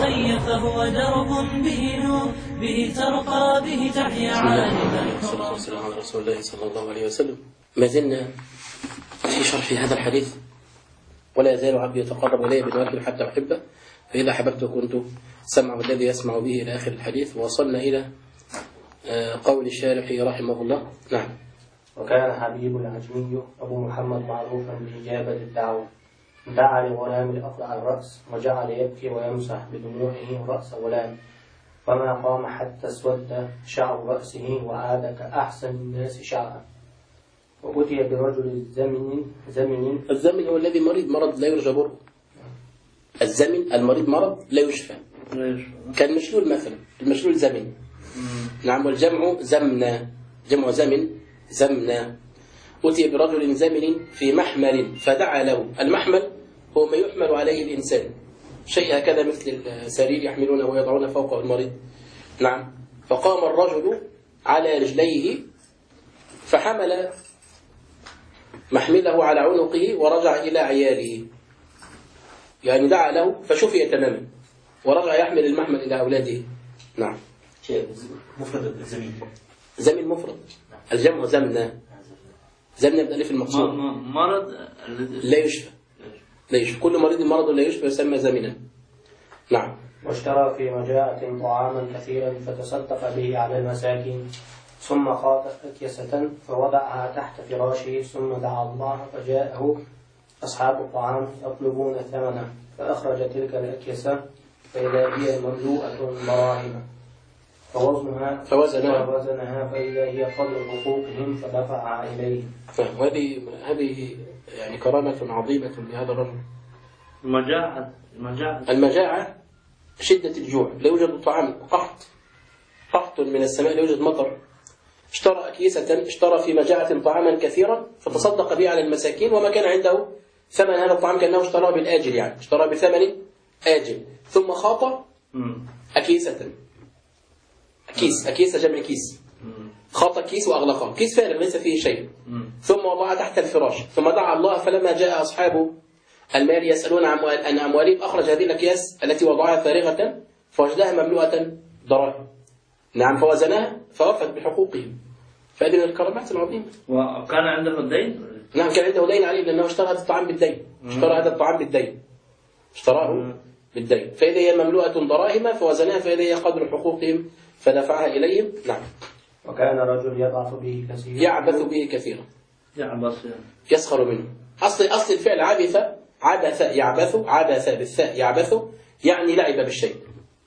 الخي فهو درب به نور، به ترقى به تحيا عالما. والصلاة والسلام على رسول الله صلى الله عليه وسلم. ما زلنا في شرح هذا الحديث، ولا يزال عبدي يتقرب إلي بالنوافل حتى أحبه، فإذا أحببته كنت سمعه الذي يسمع به إلى آخر الحديث. ووصلنا إلى قول الشارح رحمه الله. نعم. وكان حبيب العجمي أبو محمد معروفا بإجابة الدعوة، دعا لغلام الأقرع الرأس وجعل يبكي ويمسح بدموعه رأس غلام، فما قام حتى اسود شعر رأسه وعاد كأحسن الناس شعرا. وأتي برجل الزمن هو الذي مرض لا يرجى بره. الزمن المريض مرض لا يشفى، كان مشلول مثلا، المشلول زمن. نعم. والجمع زمنا، جمع زمنا. أتي برجل زمن في محمل فدعا له. المحمل هو ما يحمل عليه الإنسان، شيء هكذا مثل السرير يحملونه ويضعون فوقه المريض. نعم. فقام الرجل على رجليه فحمل محمله على عنقه ورجع إلى عياله، يعني دعا له فشفي تماما ورجع يحمل المحمل إلى أولاده. نعم. مفرد زمن مفرد، الجمع زمنا بألف المقصود. مرض لا يشفى، كل مريض مرض لا يشفى يسمى زمنا. نعم. واشترى في مجاعة طعاما كثيرا فتصدق به على المساكين، ثم خاط أكيسة فوضعها تحت فراشه، ثم دعا الله فجاءه أصحاب الطعام يطلبون ثمنه، فأخرج تلك الأكيسة فإذا هي مملوءة دراهم، فوزنها فإذا هي قدر حقوقهم فدفع إليهم. هذه يعني كرامة عظيمة لهذا الرجل. المجاعة شدة الجوع، لا يوجد طعام، قحط من السماء، لا يوجد مطر. اشترى أكيسة، اشترى في مجاعة طعاما كثيرا فتصدق به على المساكين، وما كان عنده ثمن هذا الطعام كأنه اشتراه بالآجل، يعني اشتراه بثمن آجل. ثم خاط أكيسة، أكيسة جمع كيس، خاط كيس وأغلقه، كيس فارغ ليس فيه شيء، ثم وضعها تحت الفراش، ثم دعا الله. فلما جاء أصحاب المال يسألون عن أموالهم أخرج هذه الأكياس التي وضعها فارغة فوجدها مملوءة دراهم. نعم. فوزنها فوفت بحقوقهم. فهذه من الكرامات العظيمة. وكان عنده دين. نعم، كان عنده دين عليه لأنه اشترى هذا الطعام بالدين، اشتراه بالدين. فإذا هي مملوءة دراهم فوزنها فإذا هي قدر حقوقهم فدفعها إليهم. نعم. وكان رجل يعبث به كثيرا يسخر منه. أصل الفعل عبث يعبث بالثاء يعبث، يعني لعب بالشيء.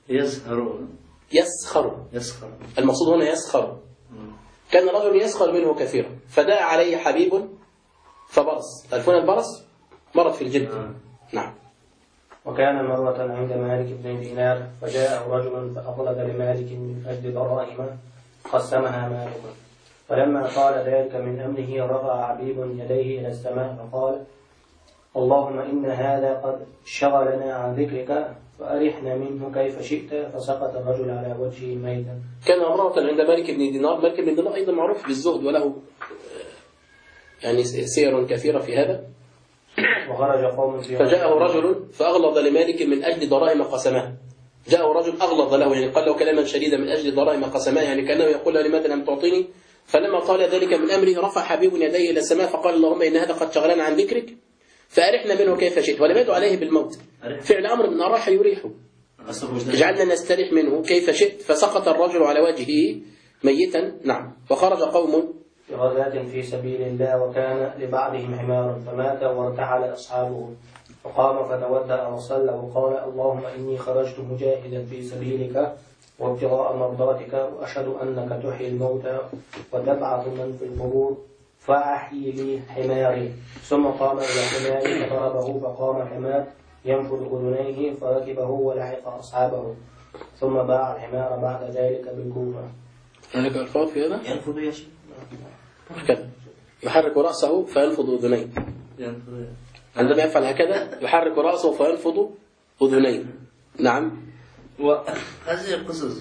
يسخر. المقصود هنا يسخر. كان رجل يسخر منه كثيرا، فدعا عليه حبيب فبرص. تعرفون البرص؟ مرض في الجلد. نعم. وكان مرة عند مالك بن دينار فجاءه رجل فأغلق لمالك من أجل دراهم قسمها مالك، فلما قال ذلك من أمره رفع حبيب يديه إلى السماء فقال: اللهم إن هذا قد شغلنا عن ذكرك فأرحنا منه كيف شئت، فسقط الرجل على وجهه ميتا. كان مرة عند مالك بن دينار. مالك بن دينار أيضا معروف بالزهد وله يعني سير كثيرة في هذا. وخرج قوم فجاءه رجل فأغلظ لمالك من أجل دراهم قسمها. جاءه رجل أغلظ له، يعني قال له كلاما شديدا من أجل دراهم قسمها، يعني كأنه يقول له لماذا لم تعطيني. فلما قال ذلك من أمره رفع حبيب يديه إلى السماء فقال: اللهم إن هذا قد شغلنا عن ذكرك فأرحنا منه كيف شئت. ولم يدعو عليه بالموت، فعل أمر من أراح يريحه، اجعلنا نستريح منه كيف شئت. فسقط الرجل على وجهه ميتا. نعم. وخرج قوم في غزاة في سبيل الله وكان لبعضهم حمار فمات وارتحل أصحابه، فقام فتودأ وصلى وقال: اللهم إني خرجت مجاهدا في سبيلك وابتغاء مرضاتك، وأشهد أنك تحيي الموتى وتبعث من في القبور، فأحيي لي حماري. ثم قام إلى حماره فضربه فقام الحمار ينفذ أذنيه فركبه ولحق أصحابه، ثم باع الحمار بعد ذلك بالكوفة. هناك ألفاظ في هذا؟ ينفذ يا شيخ هكذا يحرك رأسه فينفض أذنيه. عندما يفعل هكذا يحرك رأسه فينفض أذنيه. نعم. وهذه القصص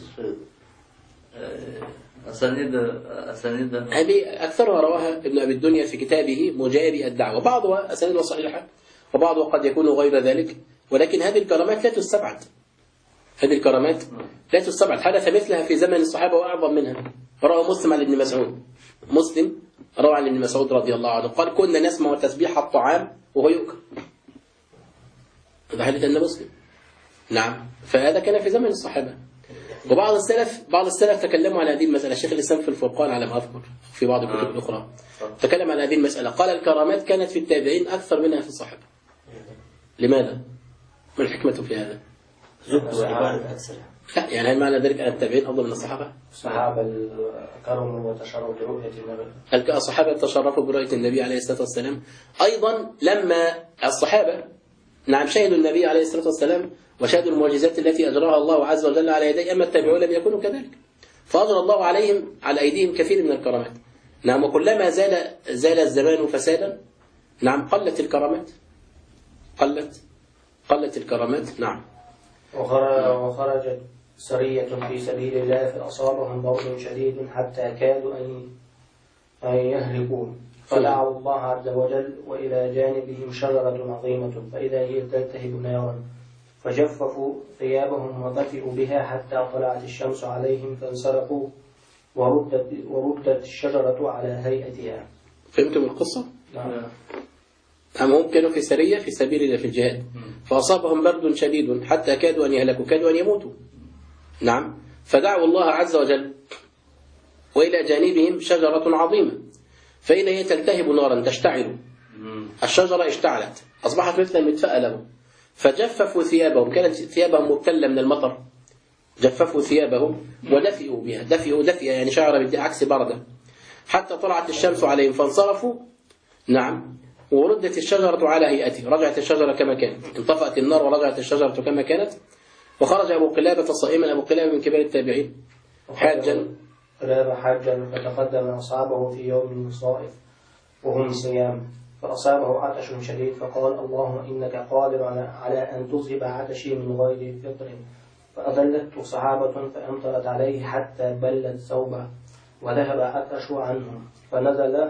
أسانيد هذه أكثرها رواها ابن أبي الدنيا في كتابه مجاري الدعوة، بعضها أسانيد صحيحة وبعضها قد يكون غير ذلك، ولكن هذه الكرامات لا تستبعد. هذه الكرامات لا تستبعد، حدث مثلها في زمن الصحابة وأعظم منها. روى مسلم عن ابن مسعود، مسلم روى عن ابن مسعود رضي الله عنه قال كنا نسمع تسبيح الطعام وهو يؤكل. هذا حديث أن مسلم. نعم، فهذا كان في زمن الصحابة. وبعض السلف تكلموا على هذه المسألة. شيخ الإسلام في الفرقان على ما أذكر في بعض الكتب الأخرى تكلم على هذه المسألة، قال الكرامات كانت في التابعين أكثر منها في الصحابة. لماذا؟ ما الحكمة في هذا؟ لا يعني هل معنى ذلك أن التابعين أفضل من الصحابة؟ الصحابة كرموا وتشرفوا برؤية النبي. الصحابة تشرفوا برؤية النبي عليه الصلاة والسلام. أيضا لما الصحابة نعم شهدوا النبي عليه الصلاة والسلام وشهدوا المعجزات التي أجراها الله عز وجل على يديه، أما التابعون لم يكونوا كذلك، فأجرى الله عليهم على أيديهم كثير من الكرامات. نعم، وكلما زال الزمان فسادا نعم قلت الكرامات، قلت الكرامات. نعم. وخرجت سرية في سبيل الله فأصابهم ضرب شديد حتى كادوا أن يهلكون، فدعوا الله عز وجل وإلى جانبهم شجرة عظيمة فإذا هي تلتهب نارا، فجففوا ثيابهم وطفئوا بها حتى طلعت الشمس عليهم فانسلقوا وردت الشجرة على هيئتها. فهمتم القصة؟ هم كانوا في سرية في سبيل الله في الجهاد، فأصابهم برد شديد حتى كادوا أن يهلكوا، كادوا أن يموتوا. نعم، فدعوا الله عز وجل وإلى جانبهم شجرة عظيمة فإذا هي تلتهب نارا تشتعل. الشجرة اشتعلت أصبحت مثل المدفأة لهم، فجففوا ثيابهم، كانت ثيابهم مبتلة من المطر، جففوا ثيابهم ودفئوا بها، دفئوا يعني شعر عكس بردة، حتى طلعت الشمس عليهم فانصرفوا. نعم، وردت الشجرة على هيئتها، رجعت الشجرة كما كانت، انطفأت النار ورجعت الشجرة كما كانت. وخرج أبو قلابة صائما، أبو قلابة من كبار التابعين، حاجا فتقدم أصحابه في يوم صائف وهم صيام، فأصابه عطش شديد فقال اللهم إنك قادر على أن تذهب عطشي من غير فطر، فأذلته صحابة فأمطرت عليه حتى بلت ثوبه وذهب عطش عنهم، فنزل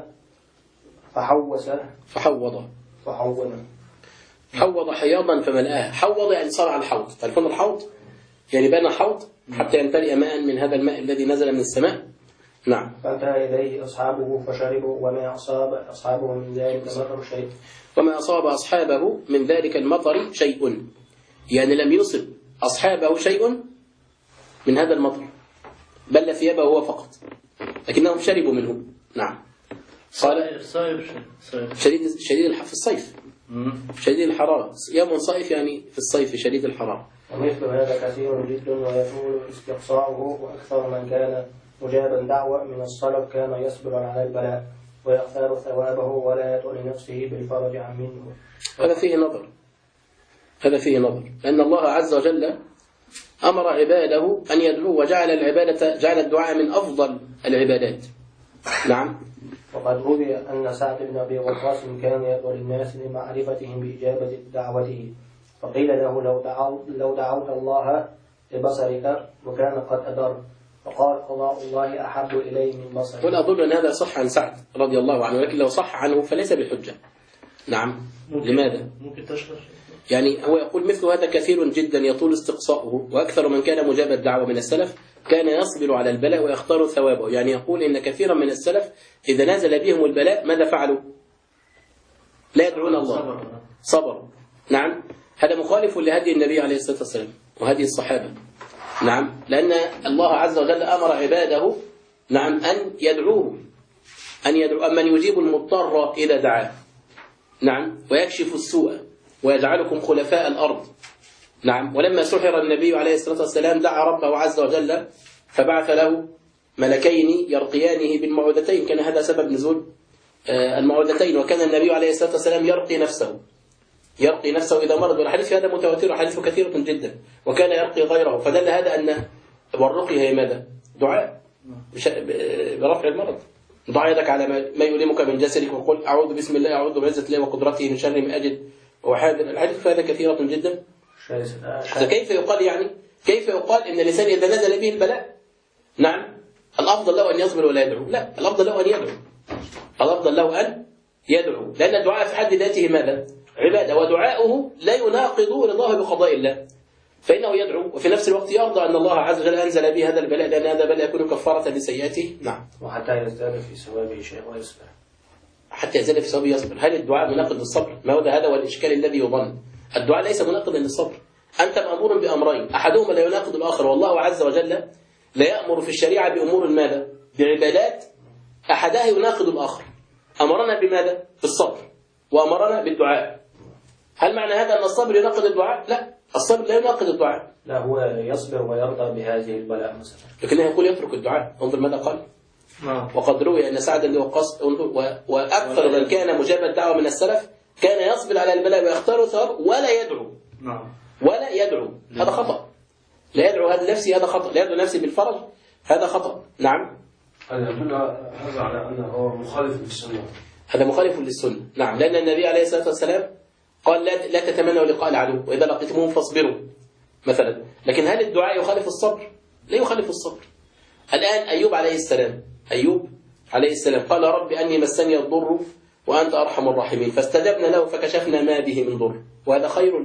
حوض حياضا فملآها. حوض يعني صار على الحوض، تعرفون الحوض يعني بنى حوض حتى يمتلئ ماء من هذا الماء الذي نزل من السماء. نعم. فانتهى إليه أصحابه فشربوا، وما أصاب أصحابه من ذلك المطر شيء. وما أصاب أصحابه من ذلك المطر شيء، يعني لم يصب أصحابه شيء من هذا المطر، بل ثيابه هو فقط، لكنهم شربوا منه. نعم. قال شديد في الصيف، شديد الحرارة، يوم صيف يعني في الصيف شديد الحرارة. ومثل هذا كثير جدا ويطول استقصاؤه، وأكثر من كان مجابا دعوة من السلف كان يصبر على البلاء ويختار ثوابه ولا يطول نفسه بالفرج عن منه. هذا فيه نظر، لأن الله عز وجل أمر عباده أن يدعوا، وجعل الدعاء من أفضل العبادات. نعم. وقد روي أن سعد بن أبي وقاص كان يدعو للناس لمعرفتهم بإجابة دعوته، فقيل له لو دعوت الله لبصرك وكان قد أدر، فقال قضاء الله أحب إليه من بصرك. ولا أظن أن هذا صح عن سعد رضي الله عنه، ولكن لو صح عنه فليس بحجة. نعم. لماذا؟ ممكن تشرح. يعني هو يقول مثل هذا كثير جدا يطول استقصاؤه، وأكثر من كان مجاب الدعوة من السلف كان يصبر على البلاء ويختار ثوابه. يعني يقول إن كثيرا من السلف إذا نزل بهم البلاء ماذا فعلوا؟ لا يدعون الله، صبروا. نعم، هذا مخالف لهدي النبي عليه الصلاة والسلام وهدي الصحابة. نعم، لأن الله عز وجل أمر عباده نعم أن يدعوه، من يجيب المضطر إذا دعاه. نعم، ويكشف السوء ويجعلكم خلفاء الأرض. نعم، ولما سحر النبي عليه الصلاة والسلام دعا ربه عز وجل فبعث له ملكين يرقيانه بالمعوذتين، كان هذا سبب نزول المعوذتين. وكان النبي عليه الصلاة والسلام يرقي نفسه إذا مرض، والحديث هذا متواتر وحديث كثيرة جدا، وكان يرقي غيره. فدل هذا أن والرقي هي ماذا؟ دعاء برفع المرض. ضع يدك على ما يؤلمك من جسدك وقل أعوذ بسم الله، أعوذ بعزة الله وقدرته من شر ما أجد وحاذر. الحديث هذا كثيرة جدا. فكيف يقال إن الإنسان إذا نزل به البلاء نعم الأفضل له أن يصبر ولا يدعو؟ لا، الأفضل له أن يدعو، لأن الدعاء في حد ذاته ماذا؟ عبادة، ودعاؤه لا يناقض رضاه بقضاء الله. فإنه يدعو وفي نفس الوقت يرضى أن الله عز وجل أنزل به هذا البلاء، لأن هذا بلاء يكون كفارة لسيئاته. نعم. وحتى يزداد في ثوابه شيء ويصبر. حتى يزداد في ثوابه يصبر. هل الدعاء مناقض للصبر؟ ما هو هذا هو الإشكال الذي يظن. الدعاء ليس مناقضا للصبر. أنت مأمور بأمرين، أحدهما لا يناقض الآخر، والله عز وجل لا يأمر في الشريعة بأمور ماذا؟ بعبادات أحدها يناقض الآخر. أمرنا بماذا؟ بالصبر، وأمرنا بالدعاء. هل معنى هذا أن الصبر يناقض الدعاء؟ لا، الصبر لا يناقض الدعاء. لا، هو يصبر ويرضى بهذه البلاء مثلا. لكنه يقول يترك الدعاء. انظر ماذا قال. وقد روي أن سعد بن وقاص وأكثر من كان مجاب الدعوة من السلف كان يصبر على البلاء ويختار الثواب ولا يدعو. ولا يدعو، هذا خطأ. لا يدعو هذا نفسي، هذا خطأ. لا يدعو نفسي بالفرج، هذا خطأ. نعم. هذا على أنه مخالف للسنة. هذا مخالف للسنة. نعم، لأن النبي عليه الصلاة والسلام قال لا تتمنوا لقاء العدو، وإذا لقيتموهم فاصبروا مثلا. لكن هل الدعاء يخالف الصبر؟ لا يخالف الصبر. الآن أيوب عليه السلام قال رب أني مسني الضر وأنت أرحم الراحمين، فاستجبنا له فكشفنا ما به من ضر. وهذا خير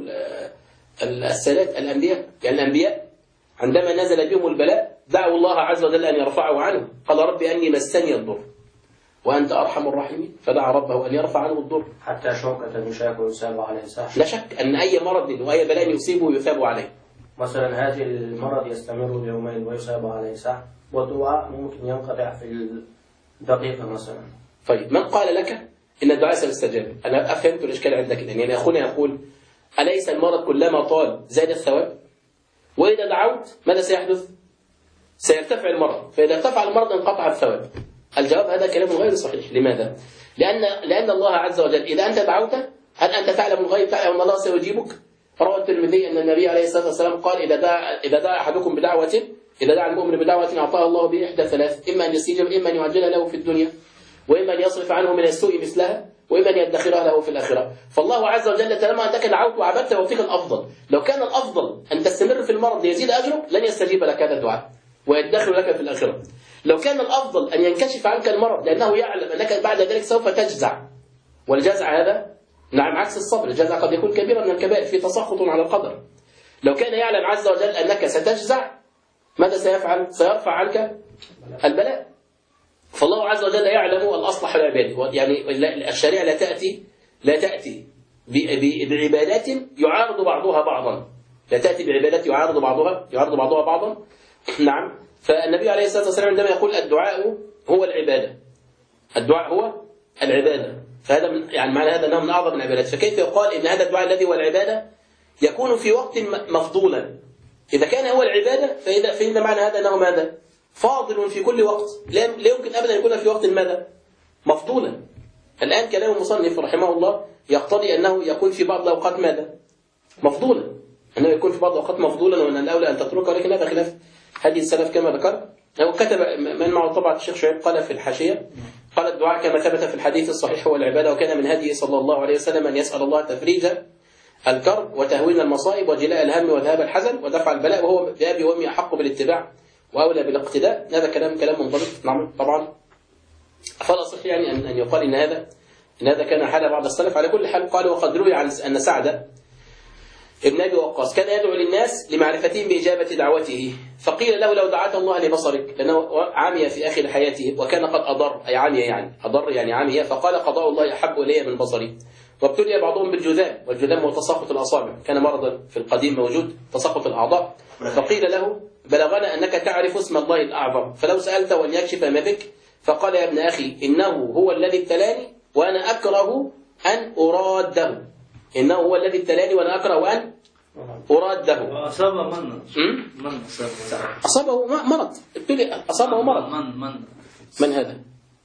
السادات الأنبياء. يعني الأنبياء عندما نزل بهم البلاء دعوا الله عز وجل أن يرفعه عنه. قال رب أني مسني الضر وأنت أرحم الراحمين، فدعا ربه أن يرفع عنه الضر. حتى شوكة يشاك ويثاب عليه. صح. لا شك أن أي مرض وأي بلاء يصيبه يثاب عليه. مثلا هذا المرض يستمر يومين ويصاب عليه. صح. والدعاء ممكن ينقطع في الدقيقة مثلا. طيب، من قال لك إن الدعاء سيستجاب؟ أنا أفهمت الإشكال عندك الآن. يعني أخونا يقول أليس المرض كلما طال زاد الثواب؟ وإذا دعوت ماذا سيحدث؟ سيرتفع المرض، فإذا ارتفع المرض انقطع الثواب. الجواب هذا كلام غير صحيح. لماذا؟ لأن الله عز وجل إذا أنت دعوت، هل أنت تعلم الغيب؟ تعلم أن الله سيجيبك؟ روى الترمذي أن النبي عليه الصلاة والسلام قال إذا دعا أحدكم بدعوة، إذا دعا المؤمن بدعوة أعطاه الله به إحدى ثلاث: إما أن يستجيب، إما أن يعجلها له في الدنيا، وإما أن يصرف عنه من السوء مثلها، وإما أن يدخرها له في الآخرة. فالله عز وجل طالما أنك دعوت وعبدت يعطيك الأفضل. لو كان الأفضل أن تستمر في المرض ليزيد أجرك لن يستجيب لك هذا الدعاء ويدخر لك في الآخرة. لو كان الأفضل أن ينكشف عنك المرض لأنه يعلم أنك بعد ذلك سوف تجزع، والجزع هذا نعم عكس الصبر. الجزع قد يكون كبيرا من الكبائر، في تسخط على القدر. لو كان يعلم عز وجل أنك ستجزع ماذا سيفعل؟ سيرفع عنك البلاء. فالله عز وجل يعلم الأصلح العباد. يعني الشريعة لا تأتي بعبادات يعارض بعضها بعضا. لا تأتي بعبادات يعارض بعضها بعضا. نعم. فالنبي عليه الصلاة والسلام عندما يقول الدعاء هو العبادة، الدعاء هو العبادة، فهذا يعني معنى هذا أنه من أعظم العبادات. فكيف يقال إن هذا الدعاء الذي هو العبادة يكون في وقت مفضولا؟ إذا كان هو العبادة فإن معنى هذا أنه ماذا؟ فاضل في كل وقت، لا يمكن أبدا يكون في وقت ماذا؟ مفضولا. الآن كلام المصنف رحمه الله يقتضي أنه يكون في بعض الأوقات ماذا؟ مفضولا، أنه يكون في بعض الأوقات مفضولا وأن الأولى أن تتركه، ولكن هذا خلاف هدي السلف كما ذكر. هو كتب من معه طبعا الشيخ شعيب قال في الحاشية، قال الدعاء كما ثبت في الحديث الصحيح هو العبادة، وكان من هديه صلى الله عليه وسلم أن يسأل الله تفريج الكرب وتهوين المصائب وجلاء الهم وذهاب الحزن ودفع البلاء، وهو بأبي وأمي أحق بالاتباع وأولى بالاقتداء. هذا كلام منضبط. نعم طبعا. فلا صح يعني أن يقال إن هذا كان حال بعض السلف. على كل حال قال وقد روي عن أن سعد ابن أبي وقاص كان يدعو للناس لمعرفتهم بإجابة دعوته، فقيل له لو دعت الله لبصرك، لأنه عمي في آخر حياته وكان قد أضر، أي عمي يعني أضر يعني عمي، فقال قضاء الله أحب إلي من بصري. وابتلي بعضهم بالجذام، والجذام هو تساقط الأصابع، كان مرضا في القديم موجود تساقط الأعضاء. فقيل له بلغنا أنك تعرف اسم الله الأعظم، فلو سألته أن يكشف ما بك، فقال يا ابن أخي إنه هو الذي ابتلاني وأنا أكره أن أراده. إنه هو الذي ابتلاني وأنا أكره أن أراده. أصابه من أصابه مرض، ابتلي أصابه مرض. من هذا؟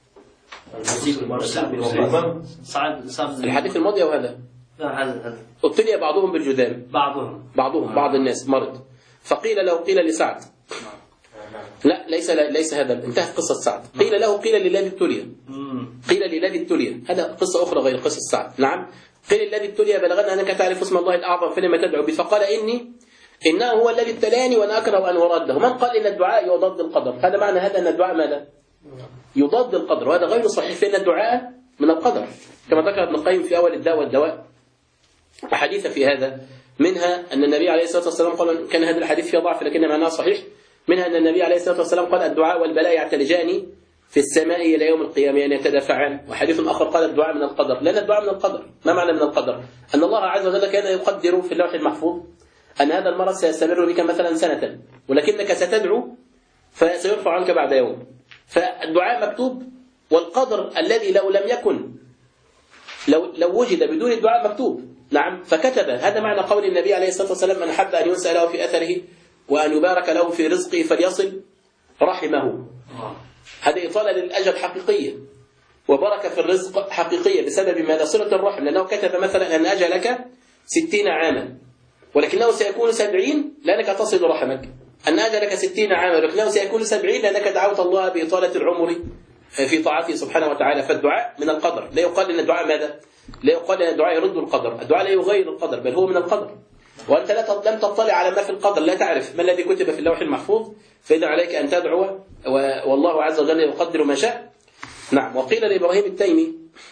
الحديث الماضي أو هذا؟ لا هذا. ابتلي بعضهم بالجذام، بعض الناس مرض. قيل لسعد لا ليس هذا، انتهت قصة سعد. قيل له قيل للذي ابتلي، هذا قصة أخرى غير قصة سعد. نعم. قيل الذي ابتلي بلغنا أنك تعرف اسم الله الأعظم فلما تدعو به، فقال إنه هو الذي ابتلاني وأنا أكره أن أراده. من قال إن الدعاء يضاد القدر؟ هذا معنى هذا أن الدعاء ماذا؟ يضاد القدر، وهذا غير صحيح، فإن الدعاء من القدر كما ذكر ابن القيم في أول الداء والدواء. أحاديث في هذا منها أن النبي عليه الصلاة والسلام قال، كان هذا الحديث فيه ضعف لكن معناه صحيح، منها أن النبي عليه الصلاة والسلام قال الدعاء والبلاء يعتلجان في السماء إلى يوم القيامة، يعني يتدافعان. وحديث آخر قال الدعاء من القدر، لأن الدعاء من القدر. ما معنى من القدر؟ أن الله عز وجل كان يقدر في اللوح المحفوظ أن هذا المرض سيستمر بك مثلا سنة، ولكنك ستدعو فسيرفع عنك بعد يوم. فالدعاء مكتوب، والقدر الذي لو لم يكن لو وجد بدون الدعاء مكتوب. نعم، فكتب. هذا معنى قول النبي عليه الصلاة والسلام: من أحب أن ينسى له في أثره وأن يبارك له في رزقه فليصل رحمه. هذه إطالة للأجل حقيقية، وبركة في الرزق حقيقية بسبب ماذا؟ صلة الرحم. لأنه كتب مثلا أن أجلك 60 عاما ولكنه سيكون 70 لأنك تصل رحمك، أن أجلك 60 عاما ولكنه سيكون 70 لأنك دعوت الله بإطالة العمر في طاعته سبحانه وتعالى. فالدعاء من القدر. لا يقال أن الدعاء ماذا؟ لا يقال أن الدعاء يرد القدر. الدعاء لا يغير القدر، بل هو من القدر. وأنت لم تطلع على ما في القدر، لا تعرف ما الذي كتب في اللوح المحفوظ، فإذا عليك أن تدعو، والله عز وجل يقدر ما شاء. نعم. وقيل لإبراهيم التيمي: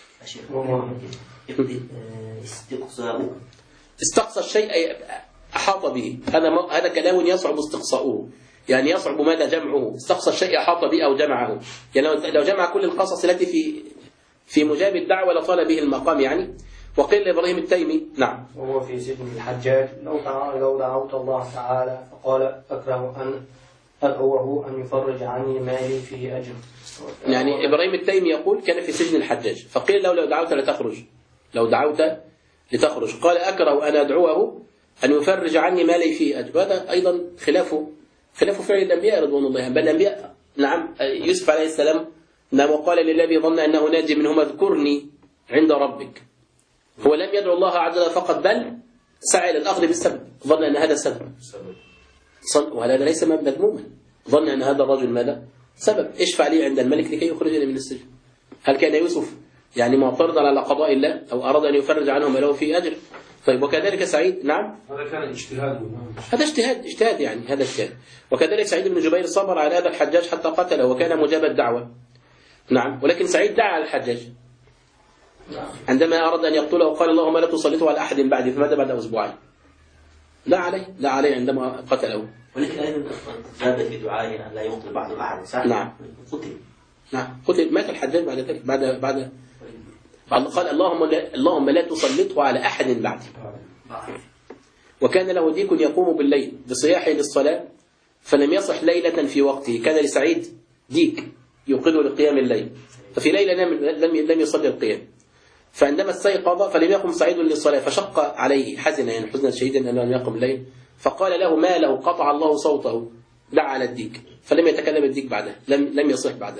استقصى الشيء أحاط به. هذا كلام يصعب استقصاؤه، يعني يصعب ماذا؟ جمعه. استقصى الشيء أحاط به أو جمعه، يعني لو جمع كل القصص التي في مجاب الدعوة لطال به المقام يعني. وقيل لإبراهيم التيمي: نعم، وهو في سجن الحجاج: لو دعوت الله تعالى فقال أكره أن أدعوه أن يفرج عني مالي فيه أجر. يعني إبراهيم التيمي يقول كان في سجن الحجاج، فقيل لو دعوت لتخرج، لو دعوت لتخرج، قال أكره أن أدعوه أن يفرج عني مالي فيه أجر. هذا أيضا خلاف فعل الأنبياء رضوان الله. بل الأنبياء، نعم، يوسف عليه السلام نعم، وقال للذي ظن أنه ناج منهما: اذكرني عند ربك. هو لم يدعو الله عز وجل فقط، بل سعى إلى الأخذ بالسبب، ظن أن هذا سبب، وهذا ليس مذموما. ظن أن هذا الرجل ماذا؟ سبب. اشفع لي عند الملك لكي يخرجني من السجن. هل كان يوسف يعني معترضا على قضاء الله أو أراد أن يفرج عنه ما له فيه أجر؟ طيب، وكذلك سعيد. نعم، هذا كان اجتهاد. هذا اجتهاد يعني، هذا اجتهاد. وكذلك سعيد بن جبير صبر على هذا الحجاج حتى قتله، وكان مجاب الدعوة. نعم، ولكن سعيد دعا على الحجاج عندما أراد أن يقتله، قال: اللهم لا تسلطه على أحد بعدي. فمات بعد أسبوعين. لا عليه عندما قتله. ولكن أيضا زاد في دعائه أن لا يقتل بعد أحد. صح؟ نعم، قتل. مات الحجاج بعد ذلك، بعد قال: اللهم لا تسلطه على أحد بعدي. وكان له ديك يقوم بالليل بصياحه للصلاة، فلم يصح ليلة في وقته. كان لسعيد ديك يوقظه لقيام الليل، ففي ليلة لم يصلي القيام، فعندما استيقظ فلم يقم سعيد للصلاة، فشق عليه حزنا، يعني حزنا شديدا أنه لم يقم الليل، فقال له: ما له؟ قطع الله صوته. دعا على الديك، فلم يتكلم الديك بعده، لم يصح بعده.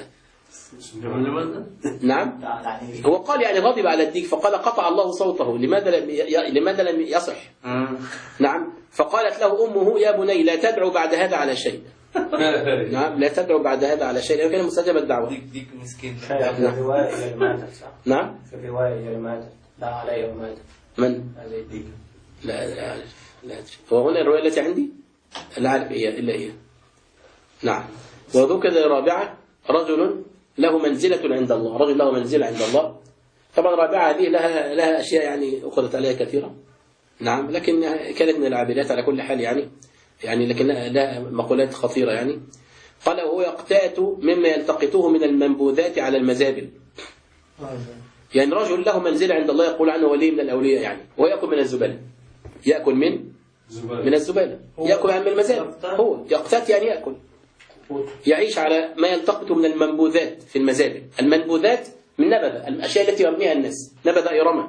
نعم، هو قال يعني غضب على الديك، فقال: قطع الله صوته، لماذا لم يصح؟ نعم، فقالت له أمه: يا بني لا تدعو بعد هذا على شيء. نعم، لا تدعو بعد هذا على شيء، لأنه كان مستجاب الدعوة. ديك مسكين. في الرواية اللي ماتت. نعم، في الرواية اللي ماتت دعا عليه وماتت. من؟ لا هو هنا الرواية التي عندي لا أعرف إلا هي. نعم. وذكر رابعة: رجل له منزلة عند الله. رجل له منزلة عند الله. طبعا رابعة هذه لها أشياء يعني أخذت عليها كثيرة. نعم، لكن كانت من العابدات على كل حال يعني لكن لا مقولات خطيرة يعني. قال: وهو يقتات مما يلتقطه من المنبوذات على المزابل. يعني رجل له منزلة عند الله، يقول عنه ولي من الأولياء يعني، وهو يأكل من الزبالة. يأكل من الزبالة، يأكل من المزابل. هو يقتات يعني يأكل، يعيش على ما يلتقط من المنبوذات في المزابل. المنبوذات من نبذة، الأشياء التي يرميها الناس، نبذة يرمى،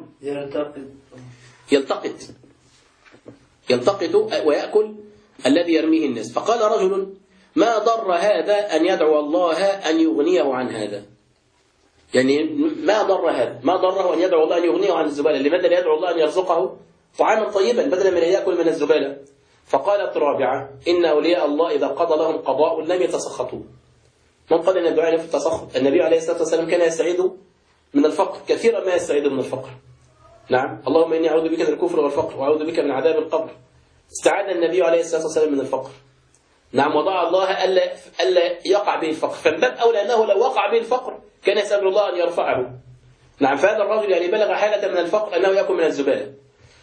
يلتقط ويأكل الذي يرميه الناس. فقال رجل: ما ضر هذا أن يدعو الله أن يغنيه عن هذا. يعني ما ضره أن يدعو الله أن يغنيه عن الزبالة. لماذا لا يدعو الله أن يرزقه طعاما طيبا بدلا من أن يأكل من الزبالة؟ فقالت رابعة: إن أولياء الله إذا قضى لهم قضاء لم يتسخطوا. من قال أن الدعاء في التسخط؟ النبي عليه الصلاة والسلام كان يستعيذ من الفقر كثيرا ما يستعيذ من الفقر. نعم، اللهم إني أعوذ بك من الكفر والفقر وأعوذ بك من عذاب القبر. استعاذ النبي عليه الصلاة والسلام من الفقر. نعم، وضع الله ألا يقع به الفقر، فالباب أولى أنه لو وقع به الفقر كان يسأل الله أن يرفعه. نعم، فهذا الرجل يعني بلغ حالة من الفقر أنه يأكل من الزبالة.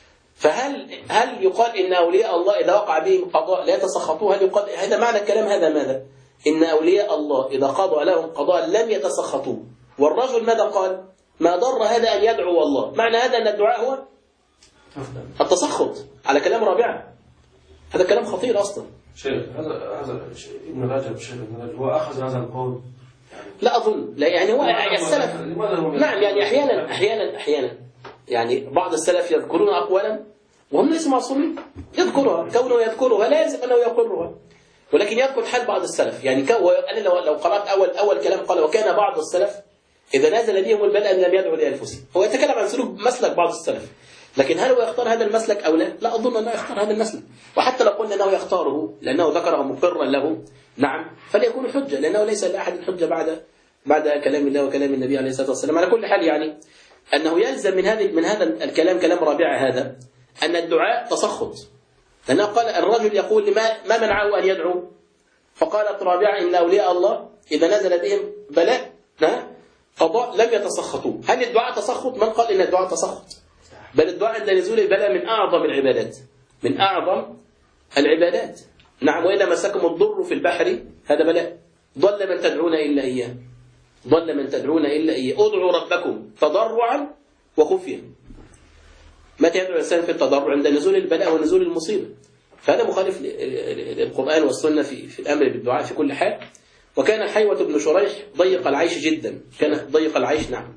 هل يقال إن أولياء الله إذا وقع بهم قضاء لا يتسخطوا؟ هل يقال هذا معنى الكلام؟ هذا ماذا؟ إن أولياء الله إذا قضى لهم قضاء لم يتسخطوا. والرجل ماذا قال؟ ما ضر هذا أن يدعو الله. معنى هذا أن الدعاء هو التسخط على كلام رابعة. هذا كلام خطير أصلا. شيخ هذا ابن رجب، شيخ ابن رجب هو أخذ هذا القول. لا أظن، لا يعني هو السلف نعم يعني أحيانا يعني بعض السلف يذكرون أقوالا وهم ليسوا معصومين، يذكرها كونه يذكرها لا يلزم أنه يقرها، ولكن يذكر حال بعض السلف. يعني أنا لو قرأت أول كلام قال وكان بعض السلف إذا نزل بهم البلاء لم يدعوا لأنفسهم. هو يتكلم عن سلوك مسلك بعض السلف، لكن هل هو يختار هذا المسلك أو لا؟ لا أظن أنه يختار هذا المسلك. وحتى لو قلنا أنه يختاره لأنه ذكره مقرا له نعم فليكون حجة، لأنه ليس لأحد حجة بعد كلام الله وكلام النبي عليه الصلاة والسلام. على كل حال يعني أنه يلزم من هذا الكلام كلام رابعة هذا أن الدعاء تسخط، لأنه قال الرجل يقول ما منعه أن يدعو؟ فقالت رابعة إن أولياء الله إذا نزل بهم بلاء قضاء لم يتسخطوا. هل الدعاء تسخط؟ من قال إن الدعاء تسخط؟ بل الدعاء عند نزول البلاء من أعظم العبادات، من أعظم العبادات. نعم وإذا مسكم الضر في البحر هذا بلاء ضل من تدعون إلا إياه، ضل من تدعون إلا إياه. ادعوا ربكم تضرعا وخفيا. متى يدعو الإنسان في التضرع؟ عند نزول البلاء ونزول المصيبة. فهذا مخالف للقرآن والسنة في الأمر بالدعاء في كل حال. وكان حيوة بن شريح ضيق العيش جدا، كان ضيق العيش. نعم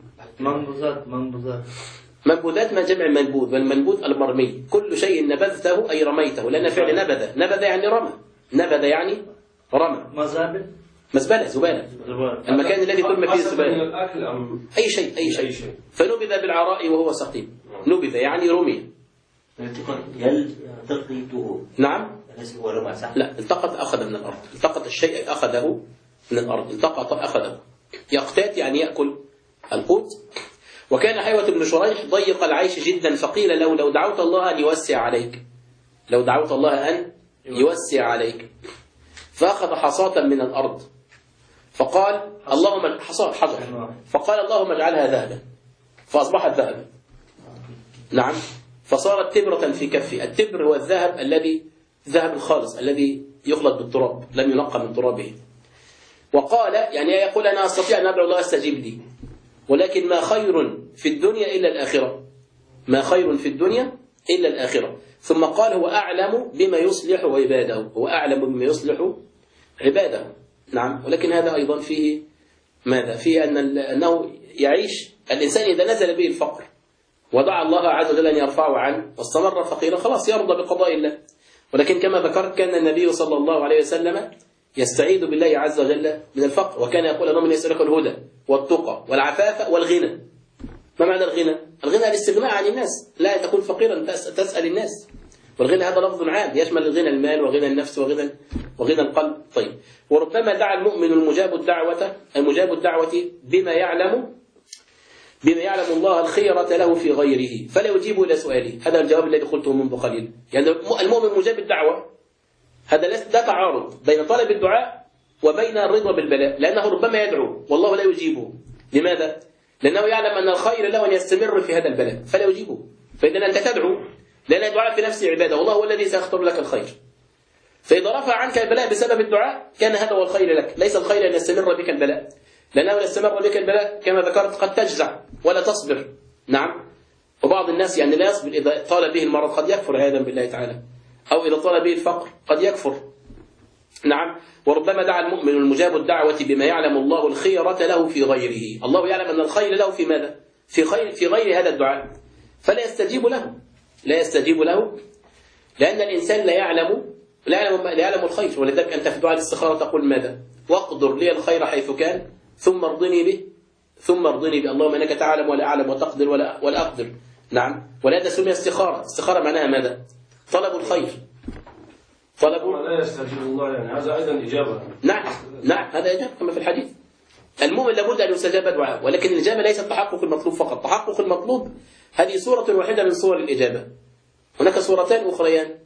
منبوذات ما جمع منبوذ، والمنبوذ المرمي كل شيء نبذته أي رميته، لأن فعل نبذ يعني رمى، نبذ يعني رمى. مزبلة زبالة، المكان الذي ترمى فيه الزبالة. أي شيء. فنبذ بالعراء وهو سقيم. نبذ يعني رمي. نعم لا التقط أخذ من الأرض، التقط الشيء أخذه من الأرض، التقط أخذه. يقتات يعني يأكل القوت. وكان حيوة بن شريح ضيق العيش جدا، فقيل له لو دعوت الله أن يوسع عليك، لو دعوت الله أن يوسع عليك. فأخذ حصاة من الأرض فقال اللهم حجر، فقال اللهم اجعلها ذهبا، فأصبحت ذهبا. نعم فصارت تبرة في كفه. التبر هو الذهب الذهب الخالص الذي يخلط بالتراب لم ينقى من ترابه. وقال يعني يقول أنا أستطيع أن أدعو الله أستجيب لي، ولكن ما خير في الدنيا إلا الآخرة، ما خير في الدنيا إلا الآخرة. ثم قال هو أعلم بما يصلح عباده، هو أعلم بما يصلح عباده. نعم ولكن هذا أيضا فيه ماذا؟ فيه أنه يعيش الإنسان إذا نزل به الفقر ودعا الله عز وجل أن يرفعه عنه واستمر فقيرا خلاص يرضى بقضاء الله. ولكن كما ذكرت كان النبي صلى الله عليه وسلم يستعيذ بالله عز وجل من الفقر، وكان يقول اللهم يسألك الهدى والتقى والعفاف والغنى. ما معنى الغنى؟ الغنى الاستغناء عن الناس، لا تكون فقيرا تسأل الناس. والغنى هذا لفظ عام يشمل الغنى المال وغنى النفس وغنى القلب. طيب وربما دعا المؤمن المجاب الدعوة بما يعلم الله الخيرة له في غيره فلا يجيب إلى سؤاله. هذا الجواب الذي قلته منذ قليل. يعني المؤمن مجاب الدعوة هذا لا تعارض بين طلب الدعاء وبين الرضا بالبلاء، لأنه ربما يدعو والله لا يجيبه. لماذا؟ لأنه يعلم أن الخير له أن يستمر في هذا البلاء فلا يجيبه. فإذا أنت تدعو لأن الدعاء في نفسه عبادة، والله هو الذي سيختار لك الخير. فإذا رفع عنك البلاء بسبب الدعاء كان هذا هو الخير لك، ليس الخير أن يستمر بك البلاء، لأنه لو استمر بك البلاء كما ذكرت قد تجزع ولا تصبر. نعم وبعض الناس يعني لا يصبر إذا طال به المرض قد يكفر عياذا بالله تعالى، أو إذا طال به الفقر قد يكفر. نعم وربما دعا المؤمن المجاب الدعوة بما يعلم الله الخيرة له في غيره. الله يعلم أن الخير له في ماذا؟ في غير هذا الدعاء فلا يستجيب له لأن الإنسان لا يعلم الخير. ولذلك أنت في دعاء الاستخارة تقول ماذا؟ واقدر لي الخير حيث كان ثم ارضني به اللهم انك تعلم ولا اعلم وتقدر ولا اقدر. نعم ولهذا سمي استخاره معناها ماذا؟ طلب الخير. لا يستجيب الله، يعني هذا ايضا اجابه. نعم هذا اجابه كما في الحديث. المؤمن لابد ان يستجاب دعاءه، ولكن الاجابه ليست تحقق المطلوب فقط. تحقق المطلوب هذه صوره واحده من صور الاجابه. هناك صورتان اخريان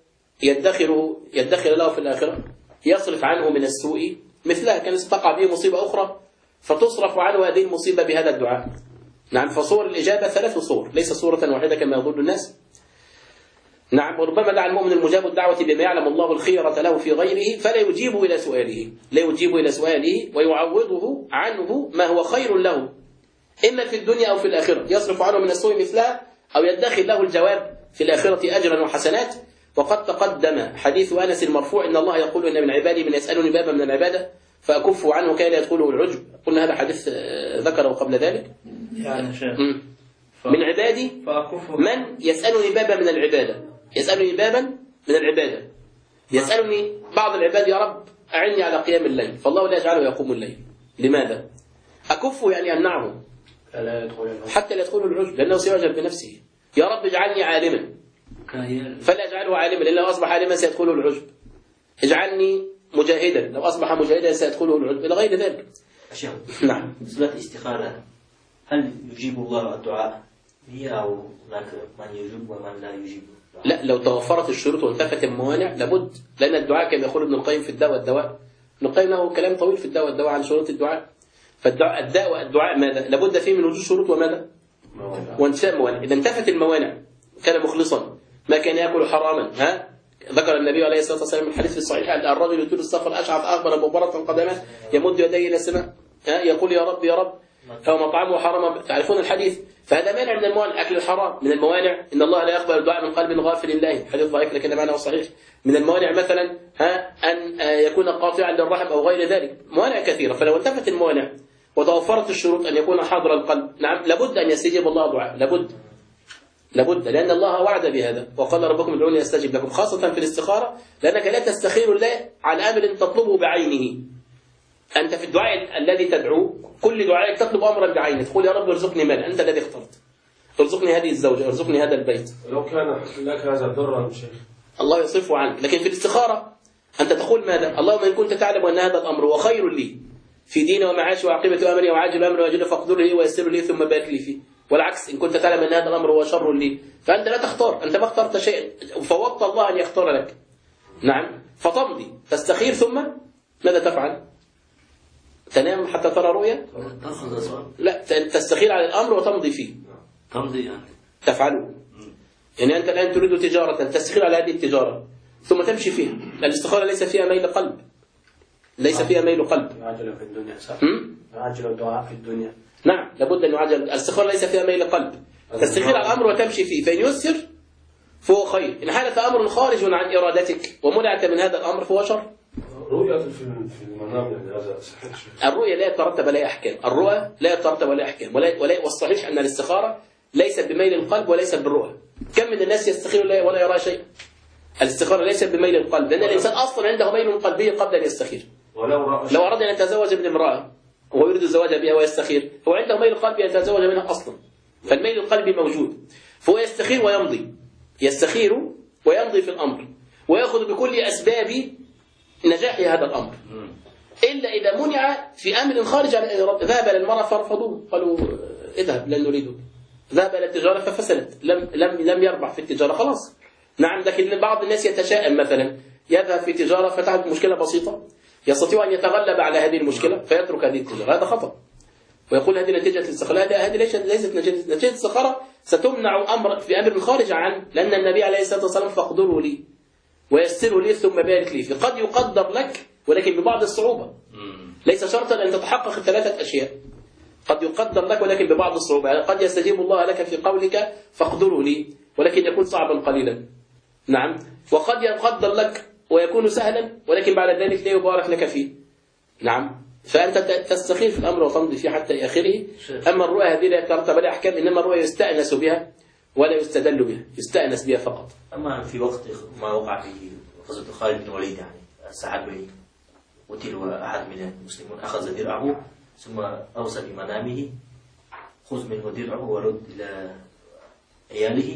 يدخر له في الاخره، يصرف عنه من السوء مثلها كان تقع به مصيبه اخرى فتصرف عنه هذه المصيبة بهذا الدعاء. نعم فصور الإجابة 3 صور ليس صورة واحدة كما يظن الناس. نعم. وربما دعا المؤمن المجاب الدعوة بما يعلم الله الخيرة له في غيره فلا يجيب إلى سؤاله، لا يجيب إلى سؤاله ويعوضه عنه ما هو خير له إما في الدنيا أو في الآخرة، يصرف عنه من السوء مثلها أو يدخل له الجواب في الآخرة أجرا وحسنات. وقد تقدم حديث أنس المرفوع إن الله يقول إن من عبادي من يسألني بابا من العبادة فأكف عنه كي لا يدخله العجب. قلنا هذا حديث ذكره قبل ذلك. يعني شيخ من عبادي من يسألني بابا من العبادة، يسألني بابا من العبادة، يسألني بعض العباد يا رب أعني على قيام الليل، فالله لا يجعله يقوم الليل. لماذا؟ أكفه يعني أمنعه حتى لا يدخله العجب لأنه سيعجب بنفسه. يا رب اجعلني عالما فلا يجعله عالما لأن لو أصبح عالما سيدخله العجب. اجعلني مجاهدا، لو أصبح مجاهدا سيدخله العجب إلى غير ذلك. نعم. صلاة الاستخارة هل يجيب الله الدعاء هي أو هناك من يجيب ومن لا يجيب؟ لا، لو توفرت الشروط وانتفت الموانع لابد، لأن الدعاء كما يقول ابن القيم في الداء والدواء، ابن القيم له كلام طويل في الداء والدواء عن شروط الدعاء. فالداء والدعاء ماذا؟ لابد فيه من وجود شروط وماذا؟ وانتفاء موانع. إذا انتفت الموانع كان مخلصا ما كان يأكل حراما. ذكر النبي عليه الصلاة والسلام من الحديث في الصحيح أن الرجل يطيل السفر أشعث أغبر مبرة قدمه يمد يديه إلى السماء يقول يا رب يا رب فهو مطعمه حرام. تعرفون الحديث. فهذا مانع من الموانع. أكل الحرام من الموانع. إن الله لا يقبل الدعاء من قلب غافل الله، حديث ضعيف لكن معناه صحيح. من الموانع مثلا أن يكون قاطعا للرحم أو غير ذلك، موانع كثيرة. فلو انتفت الموانع وتوفرت الشروط أن يكون حاضر القلب، نعم لابد أن يستجيب الله دعاء، لابد لأن الله وعد بهذا وقال ربكم ادعوني أستجب لكم، خاصة في الاستخارة لأنك لا تستخير الله عن أمر تطلبه بعينه. أنت في الدعاء الذي تدعو كل دعائك تطلب أمرا بعينه، تقول يا رب ارزقني مال، أنت الذي اخترت، ارزقني هذه الزوجة، ارزقني هذا البيت. لو كان لك هذا ضرا شيخ الله يصرفه عنك. لكن في الاستخارة أنت تقول ماذا؟ اللهم إن كنت تعلم أن هذا الأمر وخير لي في ديني ومعاشي وعاقبة أمري وعاجل أمري وأجل فاقدر لي ويسر لي ثم بارك لي فيه. والعكس إن كنت تعلم أن هذا الأمر هو شر لي فأنت لا تختار، أنت ما اخترت شيئا وفوضت الله أن يختار لك. نعم. فتمضي تستخير ثم ماذا تفعل؟ تنام حتى ترى رؤيا؟ لا، تستخير على الأمر وتمضي فيه. تمضي يعني تفعله. يعني أنت الآن تريد تجارة تستخير على هذه التجارة ثم تمشي فيها. الاستخارة ليس فيها ميل قلب، ليس فيها ميل قلب. يعجل في الدنيا صح؟ يعجل الدعاء في الدنيا. نعم لابد أن يعجل. الاستخارة ليس فيها ميل قلب، تستخير على الأمر وتمشي فيه، فإن يسر فهو خير، إن حالة أمر خارج عن إرادتك ومنعت من هذا الأمر فهو شر. رؤية في المنام يعني هذا صحيح؟ الرؤية لا يترتب عليها أحكام، الرؤى لا يترتب عليها أحكام، والصحيح أن الاستخارة ليست بميل القلب وليست بالرؤى. كم من الناس يستخير الله ولا يرى شيء؟ الاستخارة ليست بميل القلب، لأن الإنسان أصلا عنده ميل قلبي قبل أن يستخير. لو أراد أن يتزوج من امرأة وهو يريد الزواج بها ويستخير، هو عنده ميل قلبي أن يتزوج منها أصلا، فالميل القلبي موجود، فهو يستخير ويمضي، يستخير ويمضي في الأمر ويأخذ بكل أسباب نجاح هذا الأمر، إلا إذا منع في أمر خارج عن إرادته. ذهب إلى المرأة فرفضوه، قالوا اذهب لن نريده. ذهب إلى التجارة ففسدت، لم يربح في التجارة خلاص. نعم. لكن بعض الناس يتشائم مثلا، يذهب في تجارة فتحت مشكلة بسيطة يستطيع أن يتغلب على هذه المشكلة فيترك هذه التجارة، هذا خطأ ويقول هذه نتيجة الاستخارة. هذه ليست نتيجة الاستخارة، ستمنع أمر في أمر خارج عنه، لأن النبي عليه الصلاة والسلام فاقدره لي ويسره لي ثم بارك لي فيه. قد يقدر لك ولكن ببعض الصعوبة، ليس شرطا أن تتحقق الثلاثة أشياء، قد يقدر لك ولكن ببعض الصعوبة. يعني قد يستجيب الله لك في قولك فاقدره لي ولكن يكون صعبا قليلا. نعم. وقد يقدر لك ويكون سهلا ولكن بعد ذلك لا يبارك لك فيه. نعم. فأنت تستخير في الأمر وتمضي فيه حتى آخره. أما الرؤى هذه لا يترتب عليها أحكام، إنما الرؤى يستأنس بها ولا يستدل بها، يستأنس بها فقط. أما في وقت ما وقع فيه غزوة خالد بن الوليد يعني سعد بن قتل أحد من المسلمون أخذ درعه ثم أوصى بمنامه خذ منه درعه ورد إلى عياله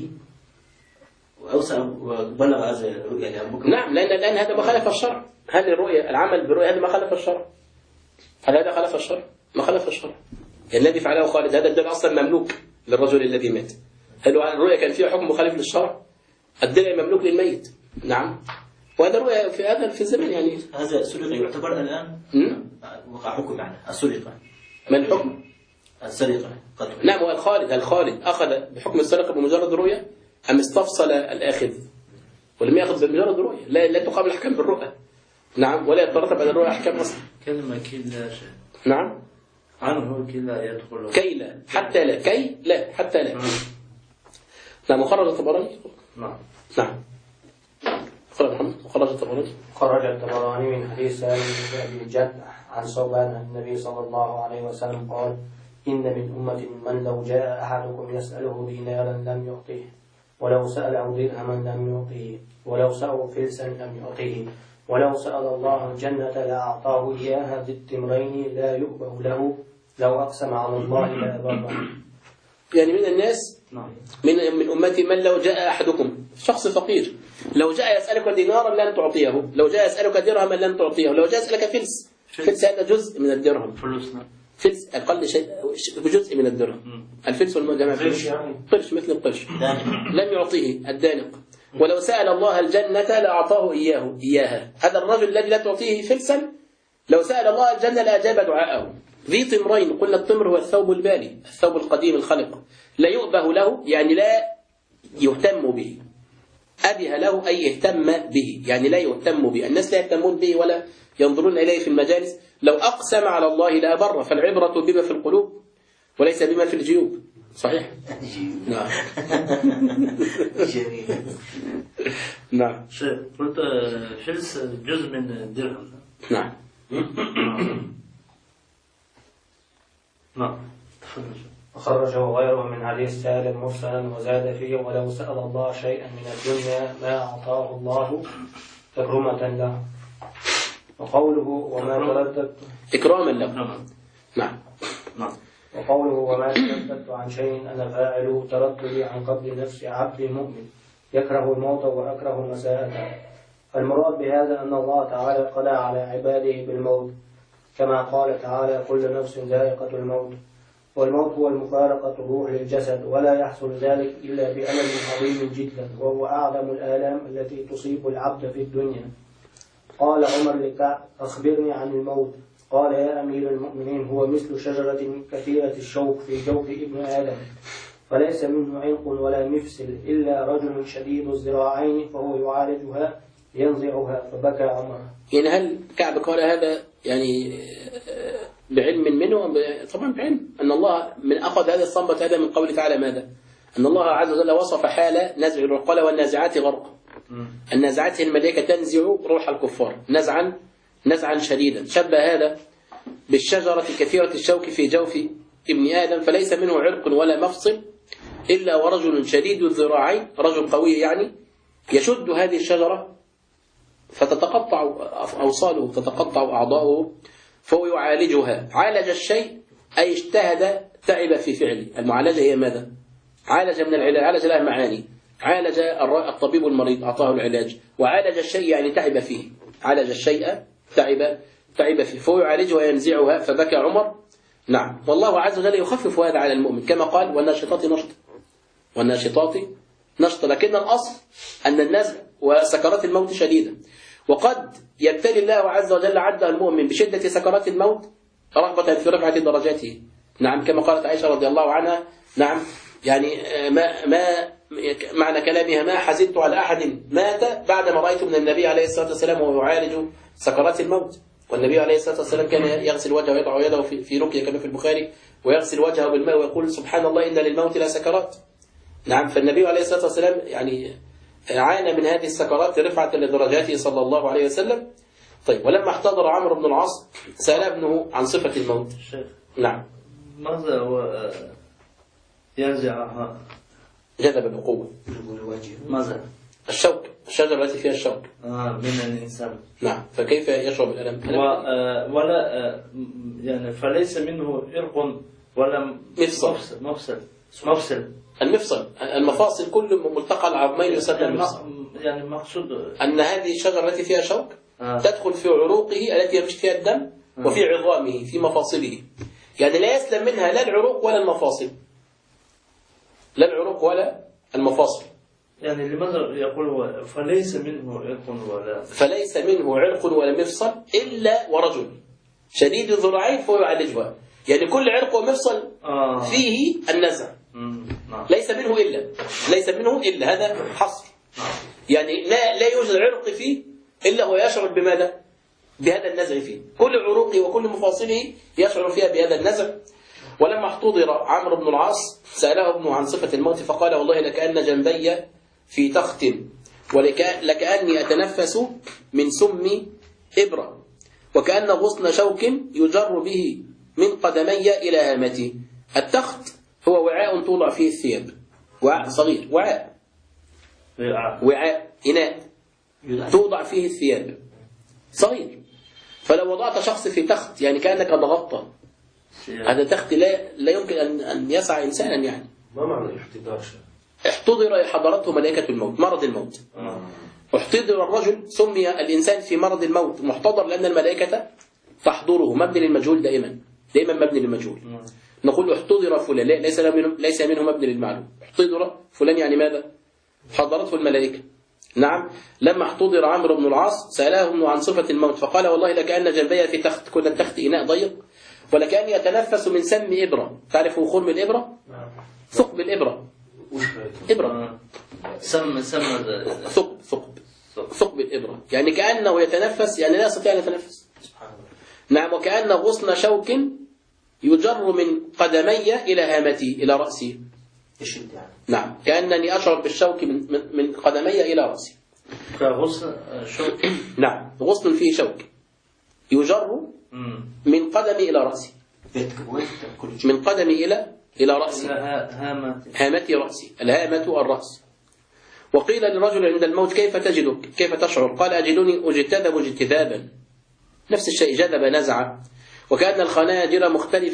وأوصى وبلغ هذا الرؤيا لأبو بكر. نعم. لأن هذا ما خالف الشرع. هذه الرؤيا العمل بالرؤيا هذا ما خالف الشرع. هل هذا خالف الشرع؟ ما خالف الشرع. الذي فعله خالد هذا الدرع أصلا مملوك للرجل الذي مات. هل الرؤيا كان فيها حكم مخالف للشرع؟ الدرع مملوك للميت. نعم. وهذا رؤيا في هذا في الزمن يعني. هذا سرقة يعتبر الآن وقع حكم يعني السرقة. ما الحكم؟ السرقة. نعم. هو الخالد أخذ بحكم السرقة بمجرد الرؤيا أم استفصل الآخذ؟ ولم يأخذ بمجرد رؤية، لا تقام الأحكام بالرؤى. نعم، ولا يترتب على الرؤى أحكام أصلا. كلمة كلا شيء. نعم. عنه كلا يدخل. كي لا حتى لا، كي لا حتى لا. نعم. مخرج الطبراني. نعم. نعم. خرج الطبراني. خرج الطبراني من حديث سالم بن أبي الجد عن ثوبان عن النبي صلى الله عليه وسلم قال: إن من أمة من لو جاء أحدكم يسأله دينارا لم يعطيه، ولو سأله درهما لم يعطيه، ولو سأله فلسا لم يعطيه، ولو سأل الله الجنة لأعطاه إياها ذي التمرين لا يؤبه له، لو أقسم على الله لأبره. يعني من الناس من أمتي من لو جاء أحدكم، شخص فقير، لو جاء يسألك دينارا لن تعطيه، لو جاء يسألك درهما لن تعطيه، لو جاء يسألك فلس هذا جزء من الدرهم، فلوسنا فلس أقل شيء جزء من الدرهم. الفلس والجماعة قرش مثل القرش لم يعطيه الدانق. ولو سأل الله الجنة لأعطاه إياها. هذا الرجل الذي لا تعطيه فلسا لو سأل الله الجنة لأجاب دعاءه. ذي طمرين، قلنا الطمر هو الثوب البالي، الثوب القديم الخلق، لا يؤبه له يعني لا يهتم به. أبه له أي يهتم به، يعني لا يهتم به، الناس لا يهتمون به ولا ينظرون إليه في المجالس. لو أقسم على الله لا بر، فالعبرة بما في القلوب وليس بما في الجيوب. صحيح؟ نعم. جميل. نعم. شيخ قلت فلس جزء من الدرهم. نعم. نعم. أخرجه غيره من حديث سالم مرسلا وزاد فيه: ولو سأل الله شيئا من الدنيا ما أعطاه الله تكرمة له. وقوله وما ترددت إكراما له. نعم. وقوله وما ترددت عن شيء أنا فاعله ترددي عن قبل نفس عبد مؤمن يكره الموت وأكره مساءته. فالمراد بهذا أن الله تعالى قضى على عباده بالموت، كما قال تعالى: كل نفس ذائقة الموت. والموت هو المفارقة الروح للجسد، ولا يحصل ذلك إلا بألم عظيم جدا، وهو أعظم الآلام التي تصيب العبد في الدنيا. قال عمر لكعب: أخبرني عن الموت. قال: يا أمير المؤمنين، هو مثل شجرة كثيرة الشوك في جوف ابن آدم، فليس منه عنق ولا مفصل إلا رجل شديد الذراعين فهو يعالجها ينزعها. فبكى عمر. يعني هل كعب قال هذا يعني بعلم منه؟ طبعا بعلم أن الله من أخذ هذا الصنبة هذا من قوله تعالى ماذا؟ أن الله عز وجل وصف حال نزع الروح، قال: والنازعات غرقا. النازعات الملائكة تنزع روح الكفار نزعا شديدا. شبه هذا بالشجرة كثيرة الشوك في جوف ابن آدم، فليس منه عرق ولا مفصل إلا ورجل شديد الذراعين، رجل قوي يعني، يشد هذه الشجرة فتتقطع أوصاله، تتقطع أعضاؤه، فهو يعالجها. عالج الشيء أي اجتهد تعب في فعله. المعالجة هي ماذا؟ عالج من العلاج، عالج لها معاني. عالج الطبيب المريض أعطاه العلاج، وعالج الشيء يعني تعب فيه، عالج الشيء تعب فيه، فهو يعالجها وينزعها. فبكى عمر. نعم. والله عز وجل يخفف هذا على المؤمن كما قال: والناشطات نشط. لكن الأصل أن النزع وسكرات الموت شديدة، وقد يبتلي الله عز وجل عبده المؤمن بشدة سكرات الموت رغبة في رفعة درجاته. نعم، كما قالت عائشة رضي الله عنها: نعم يعني ما معنى كلامها: ما حزنت على أحد مات بعدما رأيت من النبي عليه الصلاة والسلام وهو يعالج سكرات الموت. والنبي عليه الصلاة والسلام كان يغسل وجهه ويضع يده في رقية كما في البخاري، ويغسل وجهه بالماء ويقول: سبحان الله إن للموت لا سكرات. نعم. فالنبي عليه الصلاة والسلام يعني عانى من هذه السكرات رفعة لدرجاته صلى الله عليه وسلم. طيب، ولما احتضر عمرو بن العاص سأل ابنه عن صفة الموت. نعم. ماذا هو ينزعها؟ جذب بقوة. ماذا؟ الشوك، الشجرة التي فيها الشوك من الإنسان. نعم. فكيف يشرب الألم؟ ولا يعني فليس منه عرق ولا مفصل. المفصل، المفاصل كل ملتقى العظمين يسمى المفصل. يعني مقصود أن هذه الشجرة التي فيها شوك تدخل في عروقه التي يمشي فيها الدم، وفي عظامه في مفاصله، يعني لا يسلم منها لا العروق ولا المفاصل، لا العروق ولا المفاصل. يعني لماذا يقول فليس منه عرق ولا مفصل إلا ورجل شديد الذراعين فهو يعالجها. يعني كل عرق ومفصل فيه النزع، ليس منه إلا هذا حصر. يعني لا يوجد عرق فيه إلا هو يشعر بماذا؟ بهذا النزع فيه. كل عروقه وكل مفاصله يشعر فيها بهذا النزع. ولما احتضر عمرو بن العاص سأله ابنه عن صفة الموت فقال والله لكأن جنبي في تخت ولكأني أتنفس من سم إبرة وكأن غصن شوك يجر به من قدمي إلى هامتي. التخت هو وعاء توضع فيه الثياب، وعاء صغير، وعاء إناء توضع فيه الثياب صغير. فلو وضعت شخص في تخت يعني كأنك ضغطته، هذا تخت لا يمكن أن يسع إنسانا. يعني ما معنى احتضار؟ احتضر حضرته ملائكة الموت، مرض الموت. احتضر الرجل، سمي الإنسان في مرض الموت محتضر لأن الملائكة تحضره. مبني للمجهول دائما مبني للمجهول. نقول احتضر فلان ليس منه مبني للمعلوم. احتضر فلان يعني ماذا؟ حضرته الملائكة. نعم. لما احتضر عمرو بن العاص سأله ابنه عن صفة الموت فقال والله لكأن جنبي في تخت، كل التخت إناء ضيق، ولكأني أتنفس من سم إبرة. تعرفوا خرم الإبرة؟ ثقب الإبرة، إبرة ثقب الإبرة، يعني كأنه يتنفس، يعني لا يستطيع أن يتنفس. نعم. وكأن غصن شوك يجر من قدمي إلى هامتي، إلى رأسي. نعم. كأنني أشعر بالشوك من قدمي إلى رأسي. كغصن شوك. نعم. غصن فيه شوك يجر من قدمي إلى رأسي، من قدمي إلى رأسي. هامتي رأسي، الهامة الرأس. وقيل للرجل عند الموت كيف تجدك، كيف تشعر؟ قال أجدني أجتذب اجتذابا، نفس الشيء، جذب نزعة. وكأن الخناجر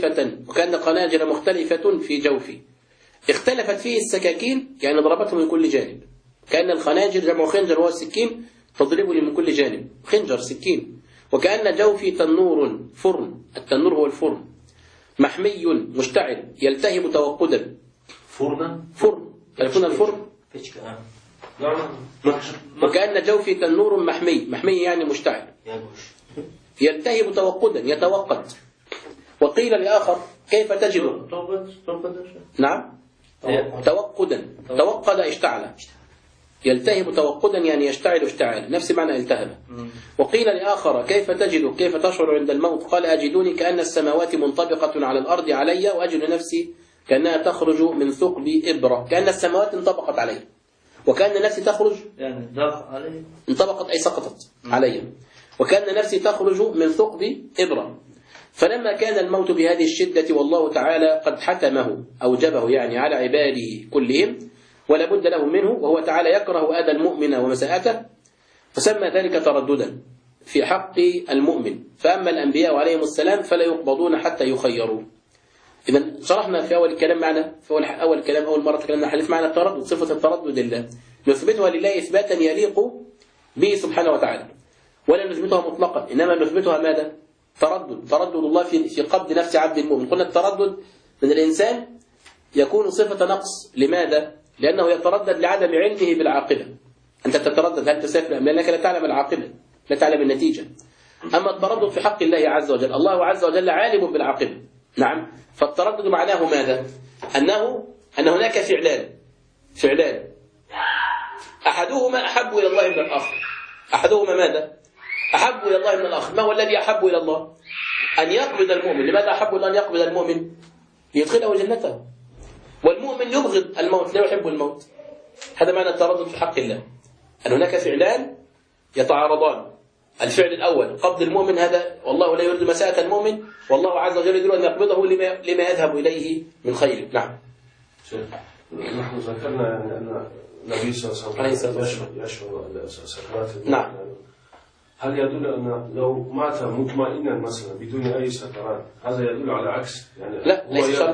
مختلفة في جوفي، اختلفت فيه السكاكين، يعني ضربته من كل جانب. كأن الخناجر جمع خنجر وهو السكين تضربني من كل جانب، خنجر سكين. وكأن جوفي تنور فرن، التنور هو الفرن، محمي مشتعل يلتهب توقدا. فرن تعرفون الفرن؟ وكأن جوفي تنور محمي يعني مشتعل يلتهب توقدا، يتوقد. وقيل لآخر كيف تجد؟ نعم. توقدا، توقد اشتعل، يلتهب توقدا يعني يشتعل اشتعال، نفس معنى التهب. وقيل لآخر كيف تجد، كيف تشعر عند الموت؟ قال أجدني كأن السماوات منطبقة على الأرض علي، وأجد نفسي كأنها تخرج من ثقب إبرة، كأن السماوات انطبقت علي، وكأن نفسي تخرج يعني علي، انطبقت أي سقطت علي، وكأن نفسي تخرج من ثقب إبرة. فلما كان الموت بهذه الشدة والله تعالى قد حتمه أوجبه يعني على عباده كلهم ولا بد له منه، وهو تعالى يكره أذى المؤمن ومساءته، فسمى ذلك ترددا في حق المؤمن. فأما الأنبياء عليهم السلام فلا يقبضون حتى يخيروا. إذن شرحنا في أول الكلام معنا، في أول مرة تكلمنا حديث معنا التردد، صفة التردد لله نثبتها لله إثباتا يليق به سبحانه وتعالى، ولا نثبتها مطلقا، إنما نثبتها ماذا؟ تردد الله في قبض نفس عبد المؤمن. قلنا التردد من الإنسان يكون صفة نقص. لماذا؟ لأنه يتردد لعدم علمه بالعاقبة. أنت تتردد هل تسافر أم لا، لأنك لا تعلم العاقبة، لا تعلم النتيجة. أما التردد في حق الله عز وجل، الله عز وجل عالم بالعاقبة. نعم. فالتردد معناه ماذا؟ أن هناك فعلان أحدهما أحب إلى الله من الآخر. أحدهما ماذا؟ أحب إلى الله من الآخر. ما هو الذي أحب إلى الله؟ أن يقبض المؤمن. لماذا أحب الله أن يقبض المؤمن؟ ليدخله جنته. والمؤمن يبغض الموت، لا يحب الموت. هذا معنى التردد في حق الله، أن هناك فعلان يتعارضان. الفعل الأول قبض المؤمن، هذا والله لا يريد مساءة المؤمن، والله عز وجل يريد أن يقبضه لما يذهب إليه من خير. نعم. نحن ذكرنا يعني أن النبي صلى الله عليه وسلم يشعر سكرات الموت. نعم. هل يدل أن لو مات مطمئنا مثلا بدون أي سكرات هذا يدل على عكس؟ يعني لا، ليس شرط.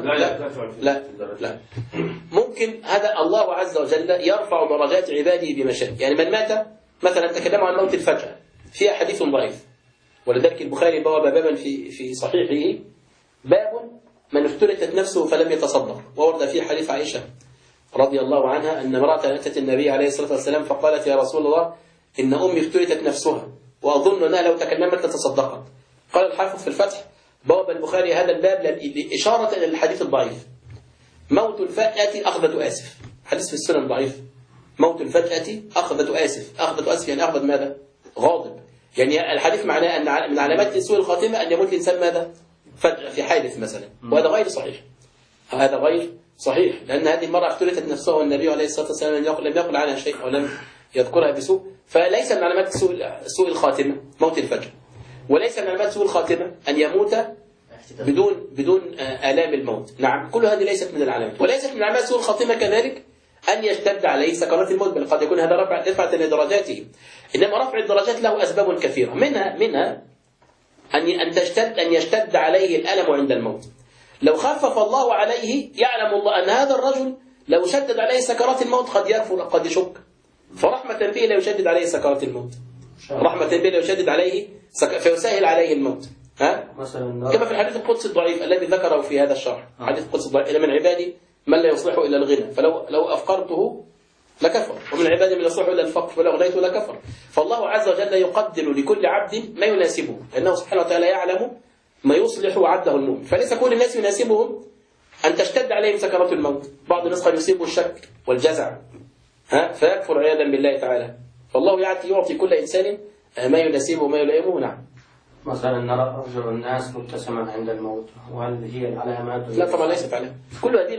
لا. ممكن هذا الله عز وجل يرفع درجات عباده بما شاء. يعني من مات مثلا، تكلموا عن موت الفجأة فيها حديث ضعيف، ولذلك البخاري بواب بابا في صحيحه باب من افترتت نفسه فلم يتصدق، وورد فيه حديث عائشة رضي الله عنها أن امرأة أتت النبي عليه الصلاة والسلام فقالت يا رسول الله إن أمي افترتت نفسها وأظن أنها لو تكلمت لتصدقت. قال الحافظ في الفتح بواب البخاري هذا الباب لإشارة إلى الحديث الضعيف. موت الفأة أخذة آسف، حديث في السنن ضعيف، موت الفجأة أخذة آسف يعني أخذة ماذا؟ غاضب. يعني الحديث معناه أن من علامات سوء الخاتمة أن يموت الإنسان ماذا؟ فجأة في حادث مثلا، وهذا غير صحيح. هذا غير صحيح، لأن هذه المرأة افترتت نفسها والنبي عليه الصلاة والسلام لم يقل عنها شيء ولم يذكرها بسوء، فليس من علامات سوء الخاتمة موت الفجأة، وليس من علامات سوء الخاتمة أن يموت بدون آلام الموت. نعم، كل هذه ليست من العلامات، وليست من علامات سوء الخاتمة كذلك أن يشتد عليه سكرات الموت، بل قد يكون هذا رفعة لدرجاته. إنما رفع الدرجات له أسباب كثيرة، منها أن يشتد عليه الألم عند الموت. لو خفف الله عليه يعلم الله أن هذا الرجل لو شدد عليه سكرات الموت قد يكفر قد يشك، فرحمة به لا يشدد عليه سكرات الموت، رحمة به لا يشدد عليه فيسهل عليه الموت. كما في الحديث القدسي الضعيف الذي ذكره في هذا الشرح، حديث القدسي الضعيف: إلى من عبادي من لا يصلح إلا الغنى فلو أفقرته لكفر، ومن عبادي من لا يصلح إلا الفقر فلو أغنيته لكفر. فالله عز وجل يقدر لكل عبد ما يناسبه، لأنه سبحانه وتعالى يعلم ما يصلح عبده المؤمن، فليس كل الناس يناسبهم أن تشتد عليهم سكرات الموت. بعض الناس قد يصيبه الشك والجزع فيكفر عياذا بالله تعالى. فالله يعطي كل إنسان ما يناسبه وما يلائمه. نعم. مثلا نرى أرجل الناس مبتسما عند الموت، وهل هي العلامات؟ لا طبعا ليست علامات. كل هذه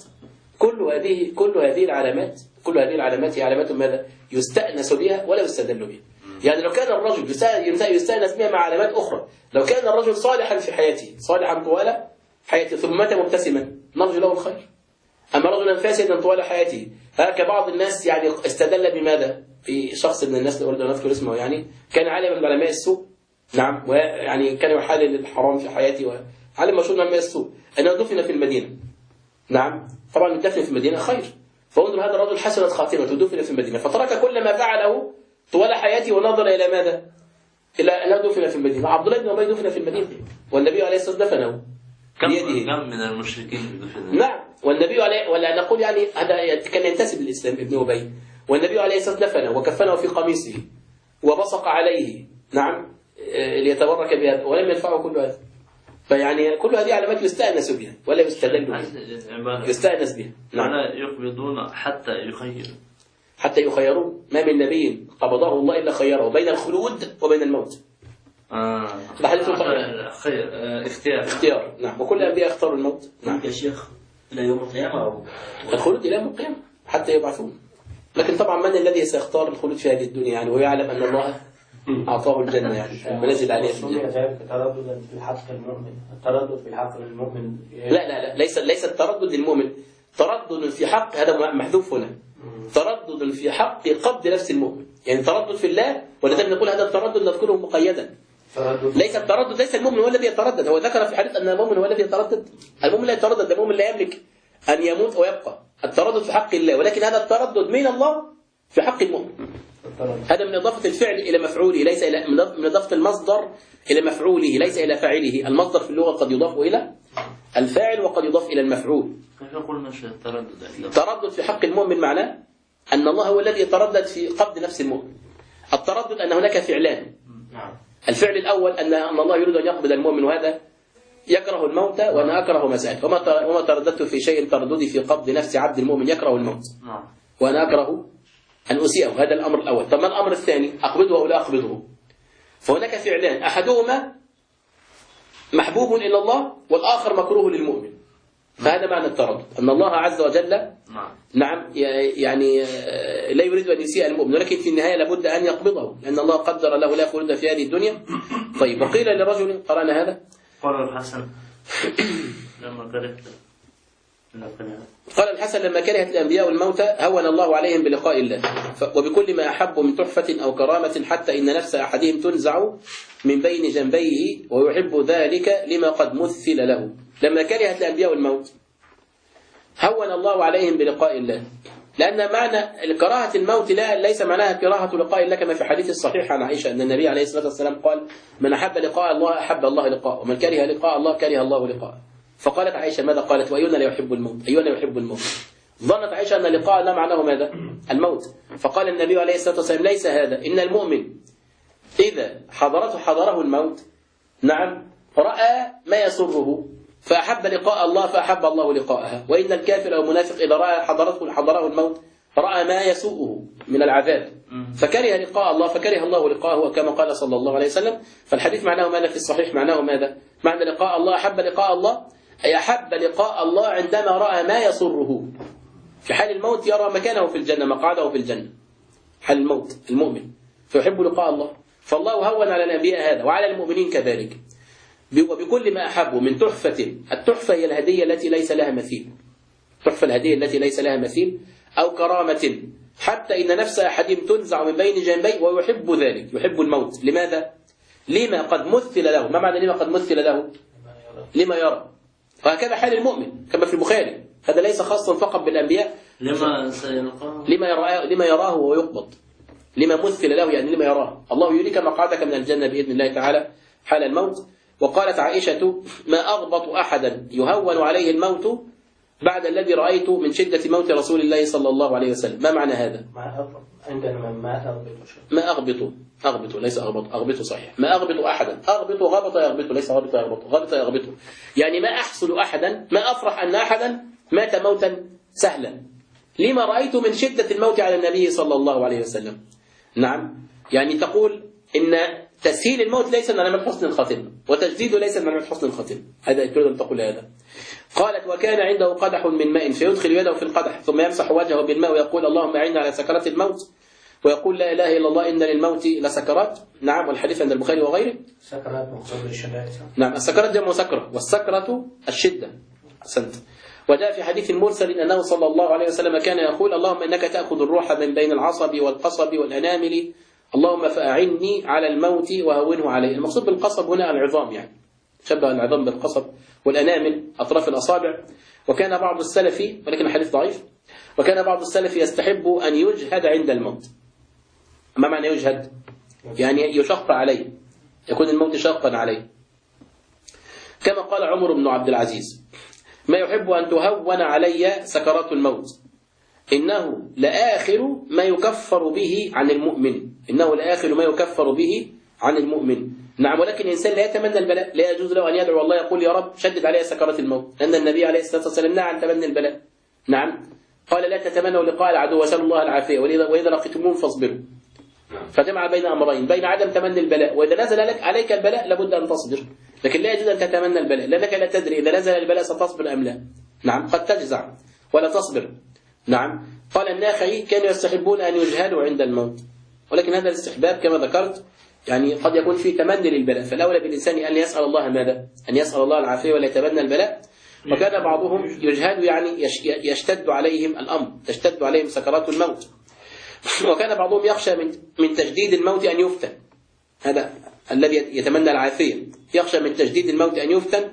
العلامات هي علامات ماذا؟ يستأنس بها ولا يستدل بها. يعني لو كان الرجل يستأنس بها مع علامات أخرى، لو كان الرجل صالحا في حياته، صالحا طوال حياته ثم مات مبتسما نرجو له الخير. أما رجلا فاسدا طوال حياته، كبعض الناس يعني استدل بماذا؟ في شخص من الناس لا أريد أن أذكر اسمه، يعني كان عالما بعلماء السوء. نعم، ويعني كان يحلل الحرام في حياته، وعلم مشهور من علماء السوء أنه دفن في المدينة. نعم، طبعا الدفن في المدينة خير، فانظر هذا الرجل حسنت خاتمته دفن في المدينة، فترك كل ما فعله طوال حياته ونظر إلى ماذا؟ إلى أنه دفن في المدينة. عبد الله بن أبي دفن في المدينة والنبي عليه الصلاة والسلام دفنه بيده. كم من المشركين دفن؟ نعم، والنبي عليه، ولا نقول يعني هذا كان ينتسب للإسلام ابن أبي، والنبي عليه الصلاة والسلام دفنه وكفنه في قميصه وبصق عليه. نعم، ليتبرك بها، ولم ينفعه كل هذا. فيعني كل هذه علامات يستأنس بها ولا يستدل بها، يستأنس بها. نعم، يقبضون حتى يخيروا. ما من نبي قبضه الله إلا خيره بين الخلود وبين الموت. ده حديث اختيار. نعم، وكل الأنبياء اختاروا الموت. نعم يا شيخ، إلى يوم القيامة أو الخلود إلى يوم القيامة حتى يبعثون. لكن طبعا من الذي سيختار الخلود في هذه الدنيا يعني، ويعلم أن الله أعطاه الجنة يعني منزل عليه في الجنة. تردد في الحق المؤمن، التردد في الحق المؤمن. لا ليس التردد للمؤمن، تردد في حق، هذا محذوف هنا، تردد في حق قبض نفس المؤمن. يعني تردد في الله، ولذلك نقول هذا التردد نذكره مقيدا. ليس التردد، ليس المؤمن هو الذي يتردد. هو ذكر في حديث أن المؤمن هو الذي يتردد. المؤمن لا يتردد، المؤمن لا يملك أن يموت ويبقى. التردد في حق الله، ولكن هذا التردد من الله في حق المؤمن. هذا من إضافة الفعل إلى مفعوله، ليس من إضافة المصدر إلى مفعوله، ليس إلى فاعله. المصدر في اللغة قد يضاف إلى الفاعل وقد يضاف إلى المفعول. التردد في حق المؤمن معناه أن الله هو الذي يتردد في قبض نفس المؤمن. التردد أن هناك فعلان. الفعل الأول أن الله يريد أن يقبض المؤمن، وهذا يكره الموت وأنا أكره مسائل، وما ترددت في شيء ترددي في قبض نفس عبد المؤمن يكره الموت وأنا أكره أن أسيئه. هذا الأمر الأول. طب ما الأمر الثاني؟ أقبضه أو لا أقبضه؟ فهناك فعلان، أحدهما محبوب إلى الله والآخر مكروه للمؤمن. فهذا معنى التردد، أن الله عز وجل نعم يعني لا يريد أن يسيء المؤمن، ولكن في النهاية لابد أن يقبضه، لأن الله قدر له لا خلود في هذه الدنيا. طيب، وقيل لرجل قرأنا هذا، قال الحسن لما كرهت الأنبياء الموت هون الله عليهم بلقاء الله، وبكل ما أحبوا من تحفة أو كرامة، حتى إن نفس أحدهم تنزع من بين جنبيه ويحب ذلك لما قد مثل له. لما كرهت الأنبياء الموت هون الله عليهم بلقاء الله، لأن معنى كراهة الموت ليس معناها كراهة لقاء الله، كما في حديث الصحيح عن عائشة أن النبي عليه الصلاة والسلام قال: من أحب لقاء الله أحب الله لقاءه، ومن كره لقاء الله كره الله لقاءه. فقالت عائشة ماذا قالت؟ وأينا لا يحب الموت، أينا يحب الموت. ظنت عائشة أن لقاء الله معناه ماذا؟ الموت. فقال النبي عليه الصلاة والسلام: ليس هذا، إن المؤمن إذا حضره الموت نعم رأى ما يسره فأحب لقاء الله فأحب الله لقاءها، وإن الكافر أو المنافق إذا رأى حضره الموت رأى ما يسوءه من العذاب فكره لقاء الله فكره الله لقاءه كما قال صلى الله عليه وسلم. فالحديث معناه ماذا في الصحيح؟ معناه ماذا؟ معنى لقاء الله أحب لقاء الله أي أحب لقاء الله عندما رأى ما يسره. في حال الموت يرى مكانه في الجنة مقعده في الجنة حال الموت المؤمن فيحب لقاء الله. فالله هون على الأنبياء هذا وعلى المؤمنين كذلك وبكل ما أحبوا من تحفة. التحفة هي الهدية التي ليس لها مثيل. تحفة الهدية التي ليس لها مثيل أو كرامة حتى إن نفس أحدهم تنزع من بين جنبيه ويحب ذلك يحب الموت. لماذا؟ لما قد مثل له. ما معنى لما قد مثل له؟ لما يرى. وهكذا حال المؤمن كما في البخاري. هذا ليس خاصا فقط بالأنبياء. لما سيلقاه لما يراه ويقبض. لما مثل له يعني لما يراه. الله يريك مقعدك من الجنة بإذن الله تعالى حال الموت. وقالت عائشة ما أغبط أحدا يهون عليه الموت بعد الذي رأيت من شدة موت رسول الله صلى الله عليه وسلم. ما معنى هذا؟ عندنا ما أغبط ليس أغبط صحيح. ما أغبط أحدا. أغبط غبط يغبط ليس غبط يغبط غبط يغبط يعني ما أحصل أحدا ما أفرح أن أحدا مات موتا سهلا لما رأيت من شدة الموت على النبي صلى الله عليه وسلم. نعم يعني تقول إن تسهيل الموت ليس من علامات حسن الخاتمة وتجديده ليس من علامات حسن الخاتمة. هذا تريد أن تقول هذا. قالت وكان عنده قدح من ماء فيدخل يده في القدح ثم يمسح وجهه بالماء ويقول اللهم أعنا على سكرات الموت ويقول لا إله إلا الله إن للموت لسكرات. نعم والحديث عند البخاري وغيره. سكرات مقصود الشدائد. نعم السكرات جمع سكرة والسكرة الشدة. أحسنت. وجاء في حديث المرسل أنه صلى الله عليه وسلم كان يقول اللهم إنك تأخذ الروح من بين العصب والقصب والأنامل اللهم فأعني على الموت وهونه عليه. المقصود بالقصب هنا العظام يعني شبه العظام بالقصب والأنامل أطراف الأصابع. وكان بعض السلف ولكن الحديث ضعيف وكان بعض السلف يستحب أن يجهد عند الموت. ما معنى يجهد؟ يعني يشق عليه يكون الموت شاقا عليه كما قال عمر بن عبد العزيز ما يحب أن تهون علي سكرات الموت إنه لآخر ما يكفر به عن المؤمن. إنه لآخر ما يكفر به عن المؤمن. نعم ولكن الإنسان لا يتمنى البلاء. لا يجوز له أن يدعو الله يقول يا رب شدد علي سكرات الموت لأن النبي عليه الصلاة والسلام نهى عن تمني البلاء. نعم قال لا تتمنوا لقاء العدو وسألوا الله العافية وإذا لقيتموهم فاصبروا. فجمع بين أمرين بين عدم تمني البلاء وإذا نزل عليك البلاء لابد أن تصبر لكن لا يجوز أن تتمنى البلاء لأنك لا تدري إذا نزل البلاء ستصبر أم لا. نعم قد تجزع ولا تصبر. نعم قال الناخعي كانوا يستحبون أن يجهلوا عند الموت ولكن هذا الاستحباب كما ذكرت يعني قد يكون فيه تمني للبلاء. فالأولى بالإنسان أن يسأل الله ماذا؟ أن يسأل الله العافية ولا يتمنى البلاء. وكان بعضهم يجهل يعني يشتد عليهم الأمر تشتد عليهم سكرات الموت. وكان بعضهم يخشى من تجديد الموت أن يفتن. هذا الذي يتمنى العافية يخشى من تجديد الموت أن يفتن.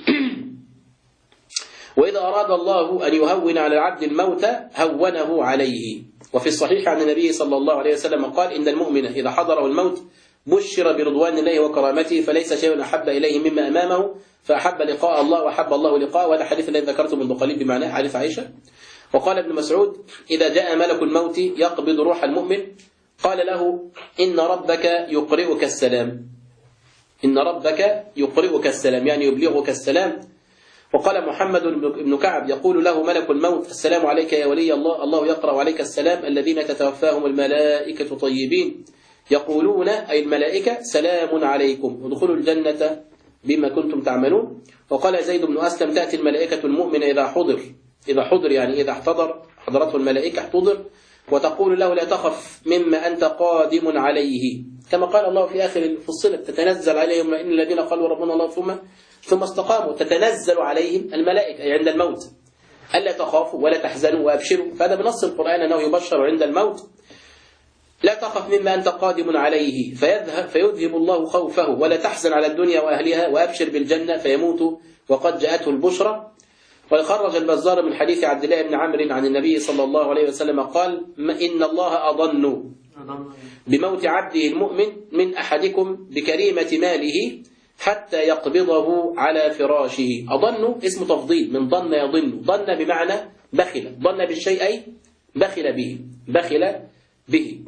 وإذا أراد الله أن يهون على العبد الموت هونه عليه. وفي الصحيح عن النبي صلى الله عليه وسلم قال إن المؤمن إذا حضره الموت بشر برضوان الله وكرامته فليس شيء أحب إليه مما أمامه فأحب لقاء الله وأحب الله لقاءه. وهذا حديث الذي ذكرته منذ قليل بمعنى حديث عائشة. وقال ابن مسعود إذا جاء ملك الموت يقبض روح المؤمن قال له إن ربك يقرئك السلام. إن ربك يقرئك السلام يعني يبلغك السلام. وقال محمد بن كعب يقول له ملك الموت السلام عليك يا ولي الله الله يقرأ عليك السلام الذين تتوفاهم الملائكة طيبين يقولون أي الملائكة سلام عليكم ودخلوا الجنة بما كنتم تعملون. وقال زيد بن أسلم تأتي الملائكة المؤمن إذا حضر يعني إذا حضرته الملائكة احتضر وتقول له لا تخف مما أنت قادم عليه كما قال الله في آخر فصلت تتنزل عليهم إن الذين قالوا ربنا الله ثم استقاموا تتنزل عليهم الملائكة عند الموت ألا تخافوا ولا تحزنوا وأبشروا. فهذا بنص القرآن أنه يبشر عند الموت لا تخف مما أنت قادم عليه فيذهب الله خوفه ولا تحزن على الدنيا وأهلها وأبشر بالجنة فيموت وقد جاءته البشرى. وخرج البزار من حديث عبد الله بن عمرو عن النبي صلى الله عليه وسلم قال إن الله أضن بموت عبده المؤمن من أحدكم بكريمة ماله حتى يقبضه على فراشه. أضن اسم تفضيل من ضن يضن. ضن بمعنى بخل. ضن بالشيء أي بخل به.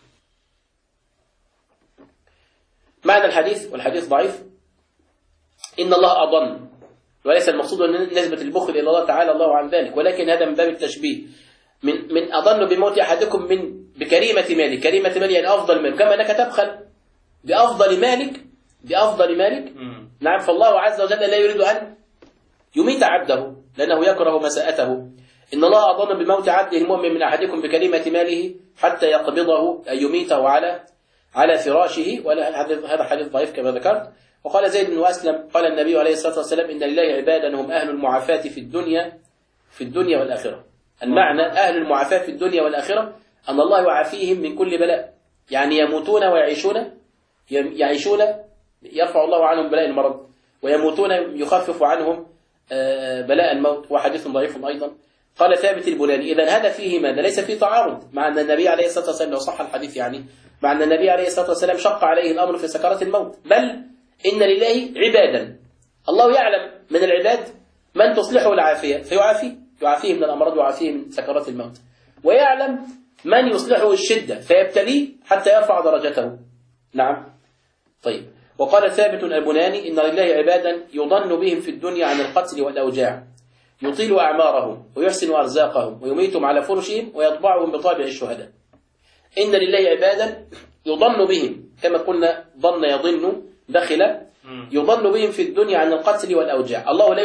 معنى الحديث والحديث ضعيف إن الله أضن وليس المقصود أن نسبة البخل إلى الله تعالى الله عن ذلك ولكن هذا من باب التشبيه من أظن بموت أحدكم بكريمة مالك. كريمة مالك يعني أفضل مالك، كما أنك تبخل بأفضل مالك. نعم. فالله عز وجل لا يريد أن يميت عبده لأنه يكره مساءته. إن الله أظن بموت عبده المؤمن من أحدكم بكلمة ماله حتى يقبضه أن يميته على فراشه. هذا حديث ضعيف كما ذكرت. وقال زيد بن أسلم قال النبي عليه الصلاة والسلام إن لله عبادا هم أهل المعافاة في الدنيا والآخرة. المعنى أهل المعافاة في الدنيا والآخرة أن الله يعافيهم من كل بلاء، يعني يموتون ويعيشون يرفع الله عنهم بلاء المرض، ويموتون يخفف عنهم بلاء الموت. وحديث ضعيف أيضا. قال ثابت البناني إذن هذا فيه ماذا؟ ليس فيه تعارض مع أن النبي عليه الصلاة والسلام لو صح الحديث يعني مع أن النبي عليه الصلاة والسلام شق عليه الأمر في سكرات الموت، بل إن لله عبادا الله يعلم من العباد من تصلحه العافية يعافيه من الأمراض ويعافيه من سكرات الموت، ويعلم من يصلحه الشدة فيبتليه حتى يرفع درجته. نعم. طيب. وقال ثابت البناني إن لله عبادا يضن بهم في الدنيا عن القتل والأوجاع، يطيل أعمارهم ويحسن أرزاقهم ويميتهم على فرشهم ويطبعهم بطابع الشهداء. إن لله عبادا يضن بهم كما قلنا ضن يضن دخل، يضن بهم في الدنيا عن القتل والأوجاع. الله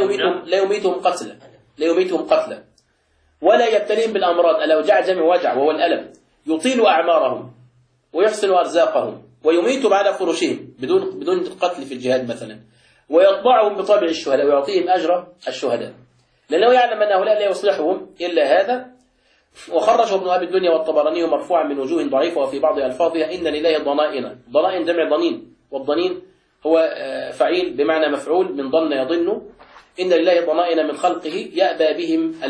لا يميتهم قتلا ولا يبتليهم بالأمراض. الأوجاع جمع وجع وهو الألم. يطيل أعمارهم ويحسن أرزاقهم ويميتهم على فرشهم بدون قتل في الجهاد مثلا، ويطبعهم بطابع الشهداء ويعطيهم أجر الشهداء، لأنه يعلم أن هؤلاء لا يصلحهم إلا هذا. وخرجه ابن أبي الدنيا والطبراني مرفوعا من وجوه ضعيفة وفي بعض ألفاظها إن لله ضنائن جمع ضنين، والضنين هو فعيل بمعنى مفعول من ضن يضن. إن لله ضنائن من خلقه يأبى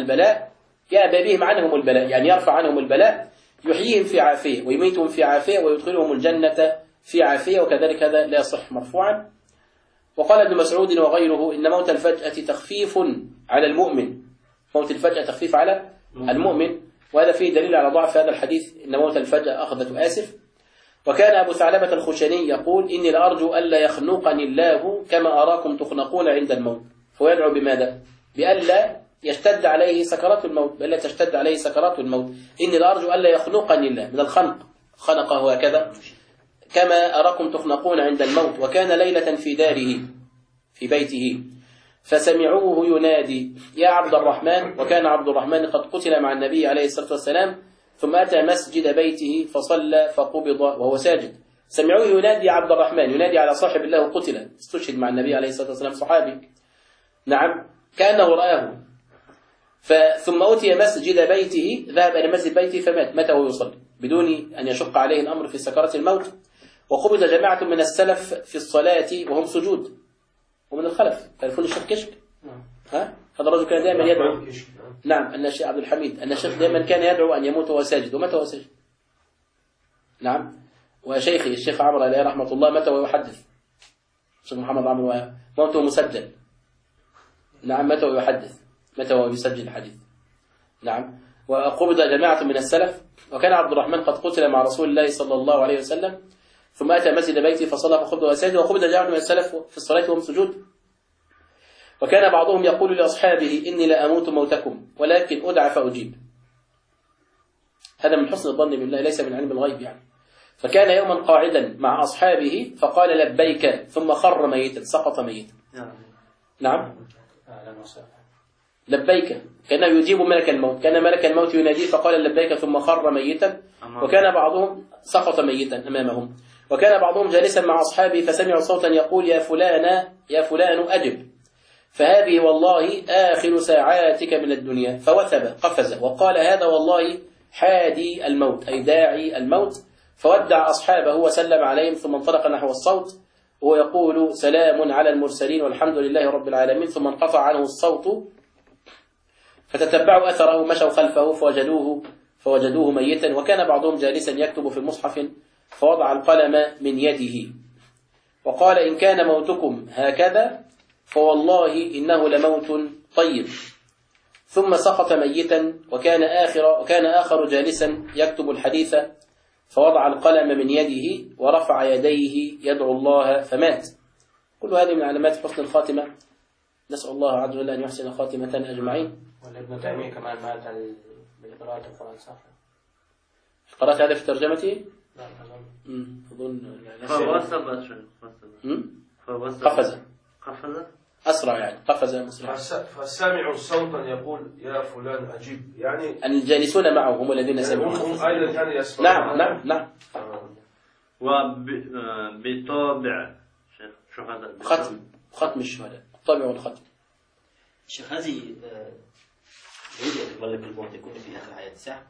بهم عنهم البلاء، يعني يرفع عنهم البلاء، يحييهم في عافية ويميتهم في عافية ويدخلهم الجنة في عافية، وكذلك هذا لا يصح مرفوعا. وقال ابن مسعود وغيره إن موت الفجأة تخفيف على المؤمن، موت الفجأة تخفيف على المؤمن، وهذا فيه دليل على ضعف هذا الحديث إن موت الفجأة أخذة آسف. وكان أبو ثعلبة الخشني يقول إني لأرجو ألا يخنقني الله كما أراكم تخنقون عند الموت، فهو يدعو بماذا؟ بألا يشتد عليه سكرات الموت، بألا تشتد عليه سكرات الموت. إني لأرجو ألا يخنقني الله من الخنق، خنقه هكذا كما أراكم تخنقون عند الموت. وكان ليلة في داره في بيته فسمعوه ينادي يا عبد الرحمن، وكان عبد الرحمن قد قتل مع النبي عليه الصلاة والسلام، ثم أتى مسجد بيته فصلى فقبض وهو ساجد. سمعوه ينادي يا عبد الرحمن، ينادي على صاحب الله قتل، استشهد مع النبي عليه الصلاة والسلام صحابي. نعم. كأنه رآه. ثم أتي مسجد بيته، ذهب إلى مسجد بيته فمات، مات وهو يصلي بدون أن يشق عليه الأمر في سكرات الموت. وقبض جماعة من السلف في الصلاة وهم سجود، ومن الخلف تعرفون الشيخ كشك؟ هذا الرجل كان دائما يدعو. نعم. أن الشيخ عبد الحميد أن الشيخ دائما كان يدعو أن يموت وهو ساجد، ومات وهو ساجد. نعم. وشيخي الشيخ عمرو عليه رحمة الله مات وهو يحدث، الشيخ محمد عمرو موته مسجل. نعم. مات وهو يحدث، مات وهو يسجل الحديث. نعم. وقبض جماعة من السلف، وكان عبد الرحمن قد قتل مع رسول الله صلى الله عليه وسلم، ثم أتى مسجد بيته فصلى فقبض وسجد، وقبض جماعة من السلف في الصلاة وهم سجود. وكان بعضهم يقول لأصحابه إني لأموت موتكم ولكن أدعى فأجيب. هذا من حسن الظن بالله، ليس من علم الغيب يعني. فكان يوما قاعدا مع أصحابه فقال لبيك، ثم خر ميتا، سقط ميتا. نعم. لبيك كان يجيب ملك الموت، كان ملك الموت يناديه فقال لبيك ثم خر ميتا. وكان بعضهم سقط ميتا أمامهم. وكان بعضهم جالسا مع أصحابه فسمعوا صوتا يقول يا فلان أجب، فهذه والله آخر ساعاتك من الدنيا. فوثب قفز وقال هذا والله حادي الموت، أي داعي الموت. فودع أصحابه وسلم عليهم، ثم انطلق نحو الصوت وهو يقول سلام على المرسلين والحمد لله رب العالمين. ثم انقطع عنه الصوت، فتتبعوا أثره مشوا خلفه فوجدوه ميتا. وكان بعضهم جالسا يكتب في المصحف فوضع القلم من يده وقال إن كان موتكم هكذا فوالله إنه لموت طيب. ثم سقط ميتا. وكان آخر جالسا يكتب الحديث فوضع القلم من يده ورفع يديه يدعو الله فمات. كل هذه من علامات حسن الخاتمة. نسأل الله عز وجل أن يحسن خاتمتنا أجمعين. وابن تيمية كمان مات بقراءة القرآن صح. قرأت هذا في ترجمته؟ لا أظن قفز أسرع يعني قفز مسرع. فالسامع صوتا يقول يا فلان أجيب يعني الجالسون معه هم الذين سمعوا. هم أيضا كانوا يسمعون. نعم. وبطابع شهداء ختم الشهداء الطابع والختم. شيخ هذه يريد ملك الموت يكون في آخر حياته صح؟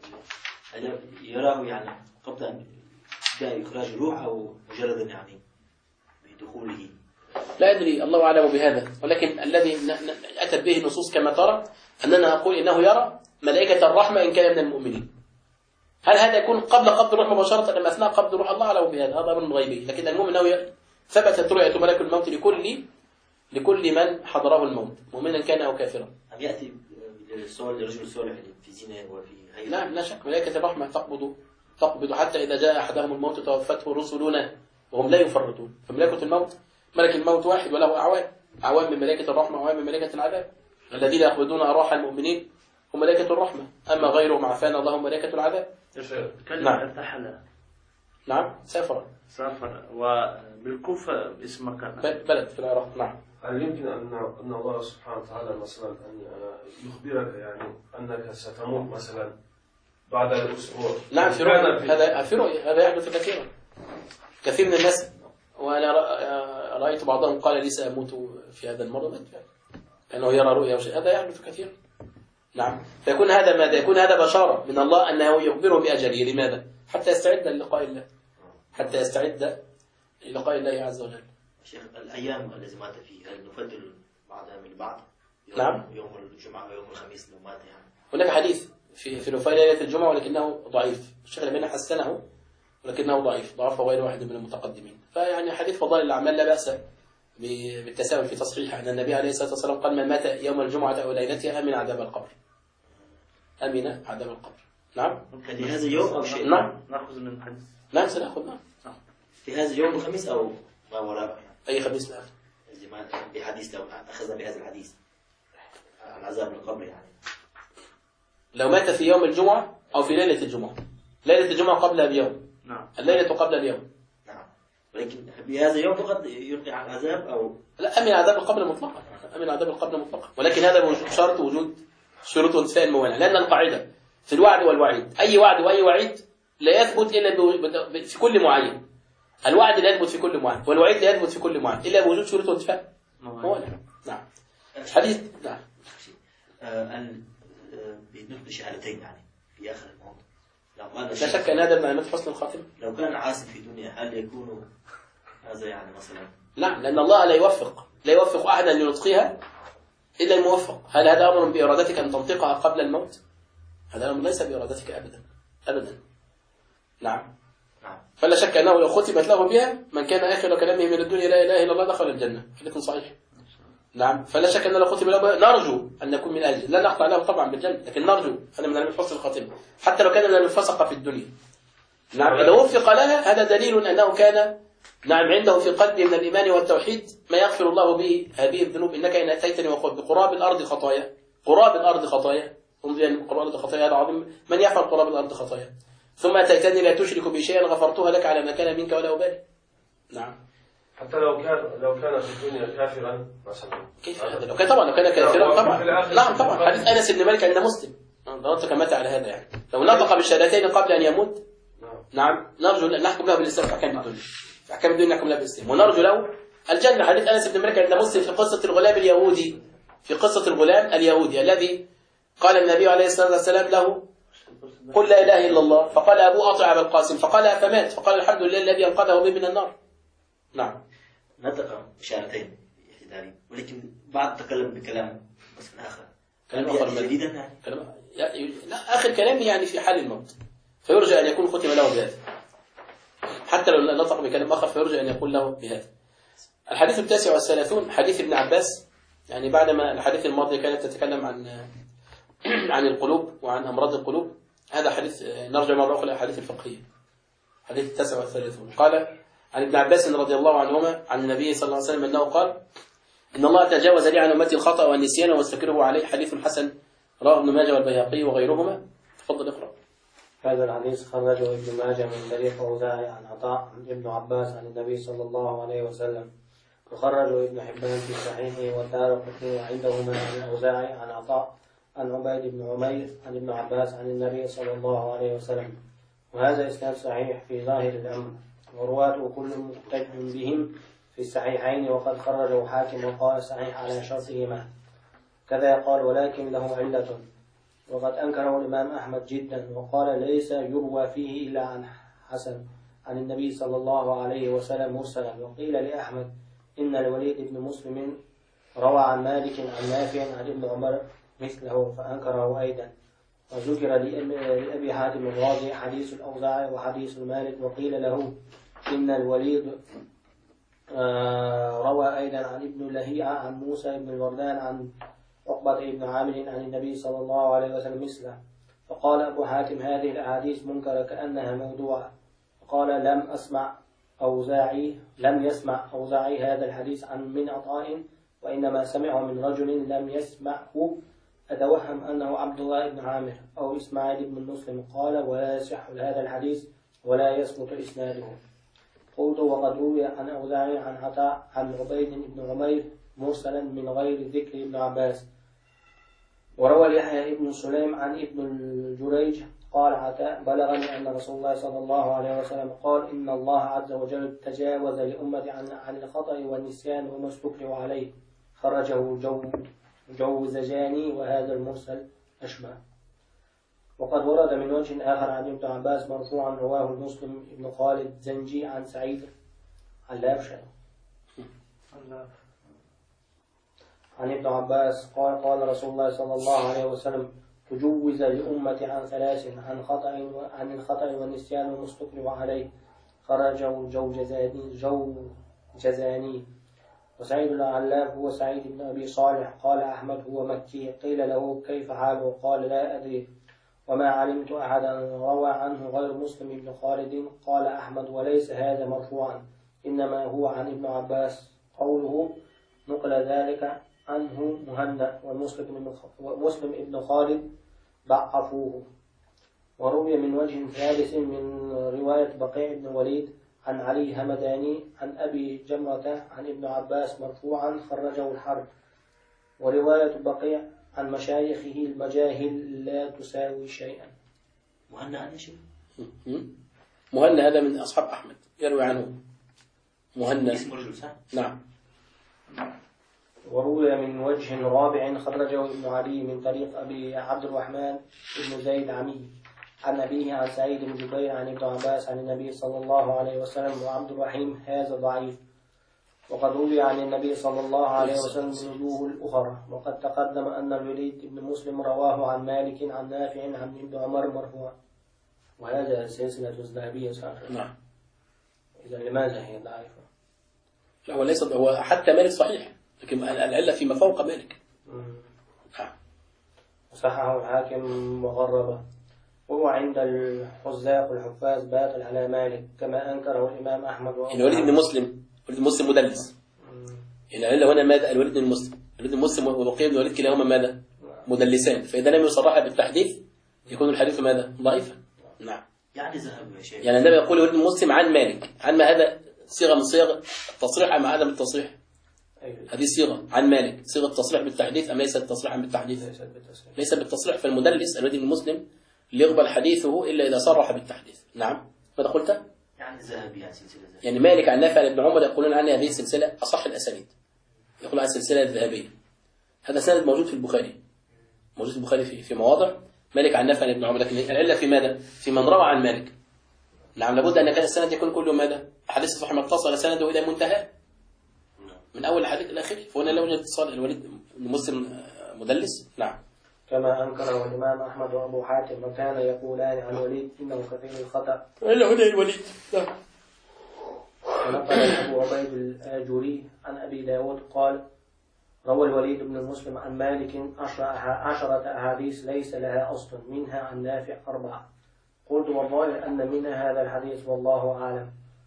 يراه يعني قبل أن جاء إخراج الروح أو مجرد يعني بدخوله؟ لا أدري الله أعلم بهذا، ولكن الذي أتت به النصوص كما ترى أننا نقول إنه يرى ملائكة الرحمة إن كان من المؤمنين. هل هذا يكون قبل قبض الروح مباشرة أم أثناء قبض الروح؟ الله أعلم بهذا، هذا أمر غيبي، لكن المؤمن أنه ثبتت رؤية ملك الموت لكل من حضره الموت مؤمنا كان أو كافرا. أم يأتي لرجل صالح في زنا وفي هيئة؟ نعم لا شك، ملائكة الرحمة تقبض حتى إذا جاء أحدهم الموت توفته رسلنا وهم لا يفرطون. فملائكة الموت ملك الموت واحد وله أعوان من ملائكة الرحمة وأعوان من ملائكة العذاب. الذين يقبضون أرواح المؤمنين هم ملائكة الرحمة، أما غيرهم عافانا الله ملائكة العذاب. كلمة ارتحل. نعم سافر وبالكوفة اسم مكان بلد في العراق. نعم. هل يمكن أن الله سبحانه وتعالى مثلا أن يخبرك يعني أنك ستموت مثلا بعد الأسبوع؟ نعم في رؤية، هذا يحدث كثيرا. كثير من الناس، وأنا رأيت بعضهم قال لي سأموت في هذا المرض أنه يرى رؤيا وشيء، هذا يحدث كثيرا. نعم. فيكون هذا ماذا؟ يكون هذا بشارة من الله أنه يخبره بأجله. لماذا؟ حتى يستعد للقاء الله، حتى يستعد للقاء الله عز وجل. شيخ الأيام التي مات فيها هل نفضل بعضها من بعض؟ نعم. يوم الجمعة ويوم الخميس لو مات يعني. هناك حديث في نفايل ليلة الجمعة ولكنه ضعيف، الشيخ الألباني حسنه ولكنه ضعيف، ضعفه غير واحد من المتقدمين. فيعني حديث فضائل الأعمال لا بأس بالتساهل في تصحيحه، أن النبي عليه الصلاة والسلام قال من مات يوم الجمعة أو ليلتها أمن عذاب القبر. أمن عذاب القبر. نعم. في هذا اليوم أو شيء؟ نعم. نأخذ من الحديث. نعم سنأخذ. نعم. في هذا اليوم الخميس أو ما وراءه؟ أي خميس نأخذ. بحديث لو أخذنا بهذا الحديث عن عذاب القبر يعني. لو مات في يوم الجمعة أو في ليلة الجمعة. ليلة الجمعة قبلها بيوم. نعم. الليلة قبل اليوم. نعم. ولكن بهذا اليوم فقط يلقي عن عذاب أو لا، أمن عذاب القبر مطلقا. أمن عذاب القبر مطلقا، ولكن هذا شرط وجود شروط وانتفاء الموانع، لأن القاعدة في الوعد والوعيد أي وعد وأي وعيد لا يثبت إلا في كل معين. الوعد لا يثبت في كل معين والوعيد لا يثبت في كل معين إلا بوجود شروط وانتفاء موانع. نعم. حديث. نعم. أن بنطق شهادتين يعني في آخر الموت. لا شك أن هذا من علامات حسن الخاتمة. لو كان عاصم في الدنيا هل يكون هذا يعني مثلا؟ نعم، لأن الله لا يوفق أحدا لنطقها إلا الموفق. هل هذا أمر بإرادتك أن تنطقها قبل الموت؟ هذا أمر ليس بإرادتك أبدا. نعم. فلا شك أنه لو ختمت له بها من كان آخر كلامه من الدنيا لا إله إلا الله دخل الجنة. حديث صحيح. نعم. فلا شك أن لو ختم له بها نرجو أن نكون من أجل، لا نقطع له طبعا بالجنة، لكن نرجو أن من حسن الخاتمة حتى لو كان من الفسق في الدنيا. نعم. إذا وفق لها هذا دليل أنه كان عنده في قلبه من الإيمان والتوحيد ما يغفر الله به هذه الذنوب. إنك إن أتيتني بقراب الأرض خطايا، قراب الأرض خطايا، قراب الأرض خطايا هذا عظيم، من يفعل قراب الأرض خطايا ثم أتيتني لا تشرك بي شيئا غفرتها لك على ما كان منك ولا أبالي. نعم. حتى لو كان في الدنيا كافرا مثلا. كيف هذا؟ لو كان كافرا طبعا. نعم طبعا. حديث أنس بن مالك أن مسلم ضربتك مات على هذا يعني. لو نطق بالشهادتين قبل أن يموت. نعم. نرجو أن نحكم له بالإسلام في أحكام الدنيا. في أحكام الدنيا نحكم له بالإسلام ونرجو له الجنة. حديث أنس بن مالك أن مسلم في قصة الغلام اليهودي، في قصة الغلام اليهودي الذي قال النبي عليه الصلاة والسلام له قل لا إله إلا الله، فقال أبوه أطع أبا القاسم، فقال فمات، فقال الحمد لله الذي أنقذه به من النار. نعم. نطق بشهادتين احتداري، ولكن بعد تكلم بكلام بس آخر. كلام آخر جديدا يعني. لا آخر كلام يعني في حال الموت، فيرجى أن يكون ختم له بهذا. حتى لو نطق بكلام آخر فيرجى أن يقول له بهذا. الحديث 39 حديث ابن عباس، يعني بعدما الحديث الماضي كانت تتكلم عن القلوب وعن أمراض القلوب، هذا حديث نرجع مرة أخرى الأحاديث الفقهية. حديث 39 قال عن ابن عباس رضي الله عنهما عن النبي صلى الله عليه وسلم أنه قال إن الله تجاوز لي عن أمتي الخطأ والنسيان واستكره عليه. حديث حسن رواه ابن ماجه والبيهقي وغيرهما. تفضل اقرأ. هذا الحديث خرجه ابن ماجه من طريق أوزاعي عن عطاء عن ابن عباس عن النبي صلى الله عليه وسلم، وخرجه ابن حبان في صحيحه والدارقطني عندهما عن الأوزاعي عن عطاء عن عبيد بن عمير عن ابن عباس عن النبي صلى الله عليه وسلم. وهذا إسناد صحيح في ظاهر الأمر، ورواته كل محتج بهم في الصحيحين، وقد خرجه حاكم وقال صحيح على شرطهما. كذا قال ولكن له علة، وقد أنكره الإمام أحمد جدا، وقال ليس يروى فيه إلا عن حسن عن النبي صلى الله عليه وسلم مرسلا. وقيل لأحمد إن الوليد بن مسلم روى عن مالك عن نافع عن ابن عمر مثله فأنكره أيضا. وذكر لأبي حاتم الرازي حديث الأوزاعي وحديث مالك، وقيل له إن الوليد روى أيضا عن ابن لهيعة عن موسى بن الوردان عن عقبة بن عامر عن النبي صلى الله عليه وسلم مثله. فقال أبو حاتم هذه الأحاديث منكرة كأنها موضوعة. فقال لم يسمع أوزاعي هذا الحديث من عطاء، وإنما سمعه من رجل لم يسمعه، أتوهم أنه عبد الله بن عامر أو إسماعيل بن مسلم. قال ولا يصح هذا الحديث ولا يثبت إسناده. قلت وقد روي عن أوزاعي عن عطاء عن عبيد بن عمير مرسلا من غير ذكر ابن عباس. وروى يحيى بن سليم عن ابن الجريج قال عطاء بلغني أن رسول الله صلى الله عليه وسلم قال إن الله عز وجل تجاوز لأمتي عن الخطأ والنسيان وما استكرهوا عليه. خرجه جوزجاني، وهذا المرسل أشبه. وقد ورد من وجه آخر عن ابن عباس مرفوعا رواه المسلم ابن خالد زنجي عن سعيد عن ابن عباس قال رسول الله صلى الله عليه وسلم تجوز لأمتي عن ثلاث عن الخطأ والنسيان والمستكره عليه. خرجه جوزجاني. وسعيد العلاف هو سعيد بن أبي صالح. قال أحمد هو مكي. قيل له كيف حاله؟ قال لا أدري، وما علمت أحدا روى عنه غير مسلم بن خالد. قال أحمد وليس هذا مرفوعا، إنما هو عن ابن عباس. قوله نقل ذلك عنه مهند ومسلم ابن خالد ضعفوه. وروي من وجه ثالث من رواية بقيع بن وليد عن علي همداني عن أبي جمرة عن ابن عباس مرفوعا خرجه الحرب. ورواية بقيع عن مشايخه المجاهل لا تساوي شيئا. مهنا عن شيء؟ مهنا هذا من أصحاب أحمد يروي عنه. مهنا اسم رجل صح؟ نعم. وروي من وجه رابع خرجه ابن علي من طريق أبي عبد الرحمن بن زيد عمي عن أبيه عن سعيد بن جبير عن ابن عباس عن النبي صلى الله عليه وسلم. وعبد الرحيم هذا ضعيف. وقد روي عن النبي صلى الله عليه وسلم الوجوه الأخرى. وقد تقدم أن الوليد بن مسلم رواه عن مالك عن نافع عن ابن عمر مرفوعا. وهذا سلسلة الذهبية صحيحة. نعم. إذا لماذا هي ضعيفة؟ لا هو ليس، هو حتى مالك صحيح، لكن العلة فيما فوق مالك. صححه الحاكم وغربه، وهو عند الحزاق الحفاظ باطل على مالك كما أنكره الإمام أحمد. يعني الوليد بن مسلم مدلس. يعني العلة هنا ماذا؟ الوليد بن مسلم وبقية بن الوليد كلاهما ماذا؟ مدلسان. فإذا لم يصرح بالتحديث يكون الحديث ماذا؟ ضعيفا. نعم. يعني ذهب يا شيخ. يعني النبي يقول الوليد بن مسلم عن مالك، عن ما هذا صيغة من صيغ التصريح أم عدم التصريح؟ هذه صيغة عن مالك، صيغة تصريح بالتحديث أم ليست تصريحا بالتحديث؟ ليس بالتصريح. فالمدلس الوليد بن مسلم ليقبل حديثه إلا إذا صرح بالتحديث. نعم. ماذا قلت؟ يعني ذهب يعني سلسلة ذهب. يعني مالك عن نافع عن ابن عمر يقولون عن هذه السلسلة أصح الأسانيد، يقول عن سلسلة الذهبية. هذا سند موجود في البخاري، موجود في البخاري في مواضع مالك عن نافع عن ابن عمر. لكن العلة في ماذا؟ في من روى عن مالك. نعم. لابد أن كان السند يكون كله ماذا؟ حديث صحيح ما اتصل سنده إلى منتهى من أول الحديث إلى آخره. فهنا لا يوجد اتصال. الوليد بن مسلم مدلس. نعم. كما أنكره الإمام أحمد وأبو حاتم، وكان يقولان عن الوليد إنه كثير الخطأ. إلا هنا الوليد. نعم. ونقل أبو عبيد الآجري عن أبي داود قال روى الوليد بن مسلم عن مالك 10 أحاديث ليس لها أصل، منها عن نافع 4. قلت والله أن من هذا الحديث والله أعلم.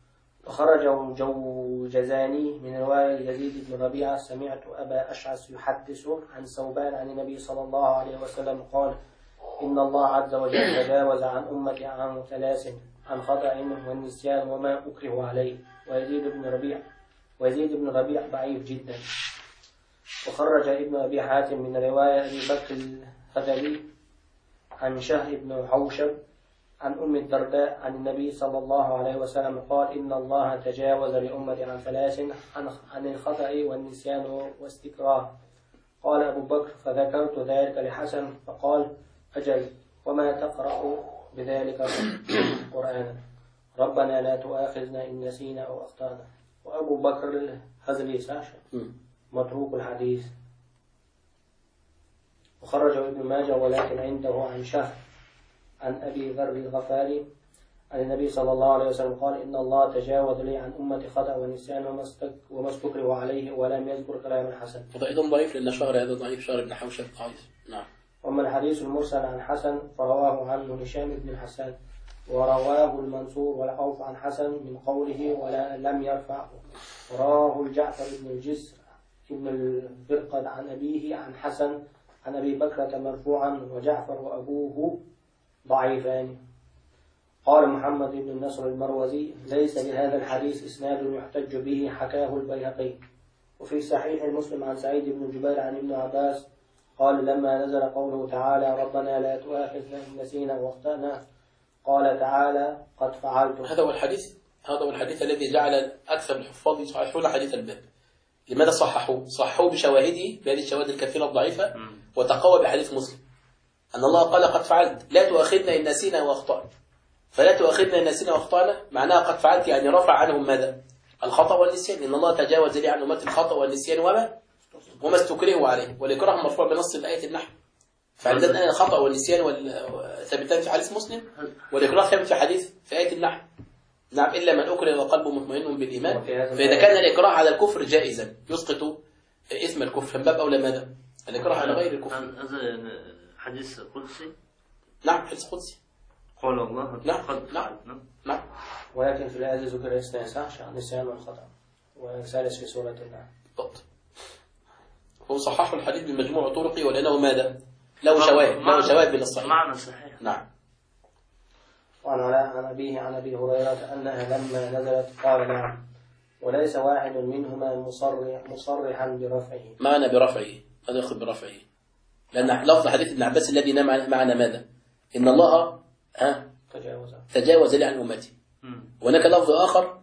وخرج جوزاني من رواية يزيد بن ربيعة سمعت أبا أشعث يحدث عن ثوبان عن النبي صلى الله عليه وسلم قال إن الله عز وجل تجاوز عن أمتي عن 3 عن خطأ والنسيان وما أكره عليه. ويزيد بن ربيع ضعيف جدا. وخرج ابن أبي حاتم من رواية أبي بكر الخدري عن شهر بن حوشب عن أم الدرداء عن النبي صلى الله عليه وسلم قال إن الله تجاوز لأمتي عن 3 عن الخطأ والنسيان واستكراه. قال أبو بكر فذكرت ذلك لحسن فقال أجل وما تقرأ بذلك قرآنا ربنا لا تؤاخذنا إن نسينا أو أخطأنا. وأبو بكر الهزلي ساشا متروك الحديث. وخرجه ابن ماجه ولكن عنده عن شهر عن أبي ذر الغفاري عن النبي صلى الله عليه وسلم قال إن الله تجاوز لي عن أمتي خطأ ونسيان وما استكره عليه ولم يذكر كلاما حسن. هذا أيضا ضعيف لأن شهر هذا ضعيف، شهر ابن حوشب ضعيف. نعم. وأما الحديث المرسل عن حسن فرواه عنه هشام بن حسان ورواه المنصور والعوف عن حسن من قوله ولا لم يرفعه. ورواه الجعفر بن الجسر ابن الفرقد عن أبيه عن حسن عن أبي بكرة مرفوعا وجعفر وأبوه ضعيفان. قال محمد بن النصر المروزي ليس لهذا الحديث إسناد يحتج به حكاه البيهقي. وفي صحيح مسلم عن سعيد بن جبير عن ابن عباس قال لما نزل قوله تعالى ربنا لا تؤاخذنا إن نسينا واخطأنا قال تعالى قد فعلت. هذا هو الحديث الذي جعل أكثر الحفاظ يصححون حديث الباب. لماذا صححوه بشواهده بهذه الشواهد الكثيرة الضعيفة وتقوى بحديث مسلم أن الله قال قد فعلت لا تؤاخذنا إن نسينا واخطأنا. فلا تؤاخذنا إن نسينا واخطأنا معناها قد فعلت يعني رفع عنهم ماذا؟ الخطأ والنسيان. إن الله تجاوز لي عن أمتي الخطأ والنسيان وما استكرهوا عليه. والإكراه مرفوع بنص الآية النحو. فعندنا الخطأ والنسيان ثابتان في حديث مسلم والإكراه ثابت في حديث في آية النحو. نعم إلا من أكره وقلبه مطمئن بالإيمان. فإذا كان الإكراه على الكفر جائزا يسقط إثم الكفر من باب أولى ماذا؟ الإكراه على غير الكفر. هذا حديث قدسي. نعم حديث قدسي. قال الله نعم. ولكن في الآية ذكر استثناء عن النسيان والخطأ وثالث في سورة النحل. بالضبط. هو صححوا الحديث بمجموع طرقه ولأنه ماذا؟ له شواهد من الصحيح. معنى صحيح. نعم. وعن علاء عن أبيه عن أبي هريرة أنها لما نزلت قال نعم وليس واحد منهما مصرحا برفعه. معنى برفعه هذا يأخذ برفعه لأن لفظ حديث ابن عباس الذي معنى ماذا؟ إن الله تجاوز لي عن أمتي. وهناك لفظ آخر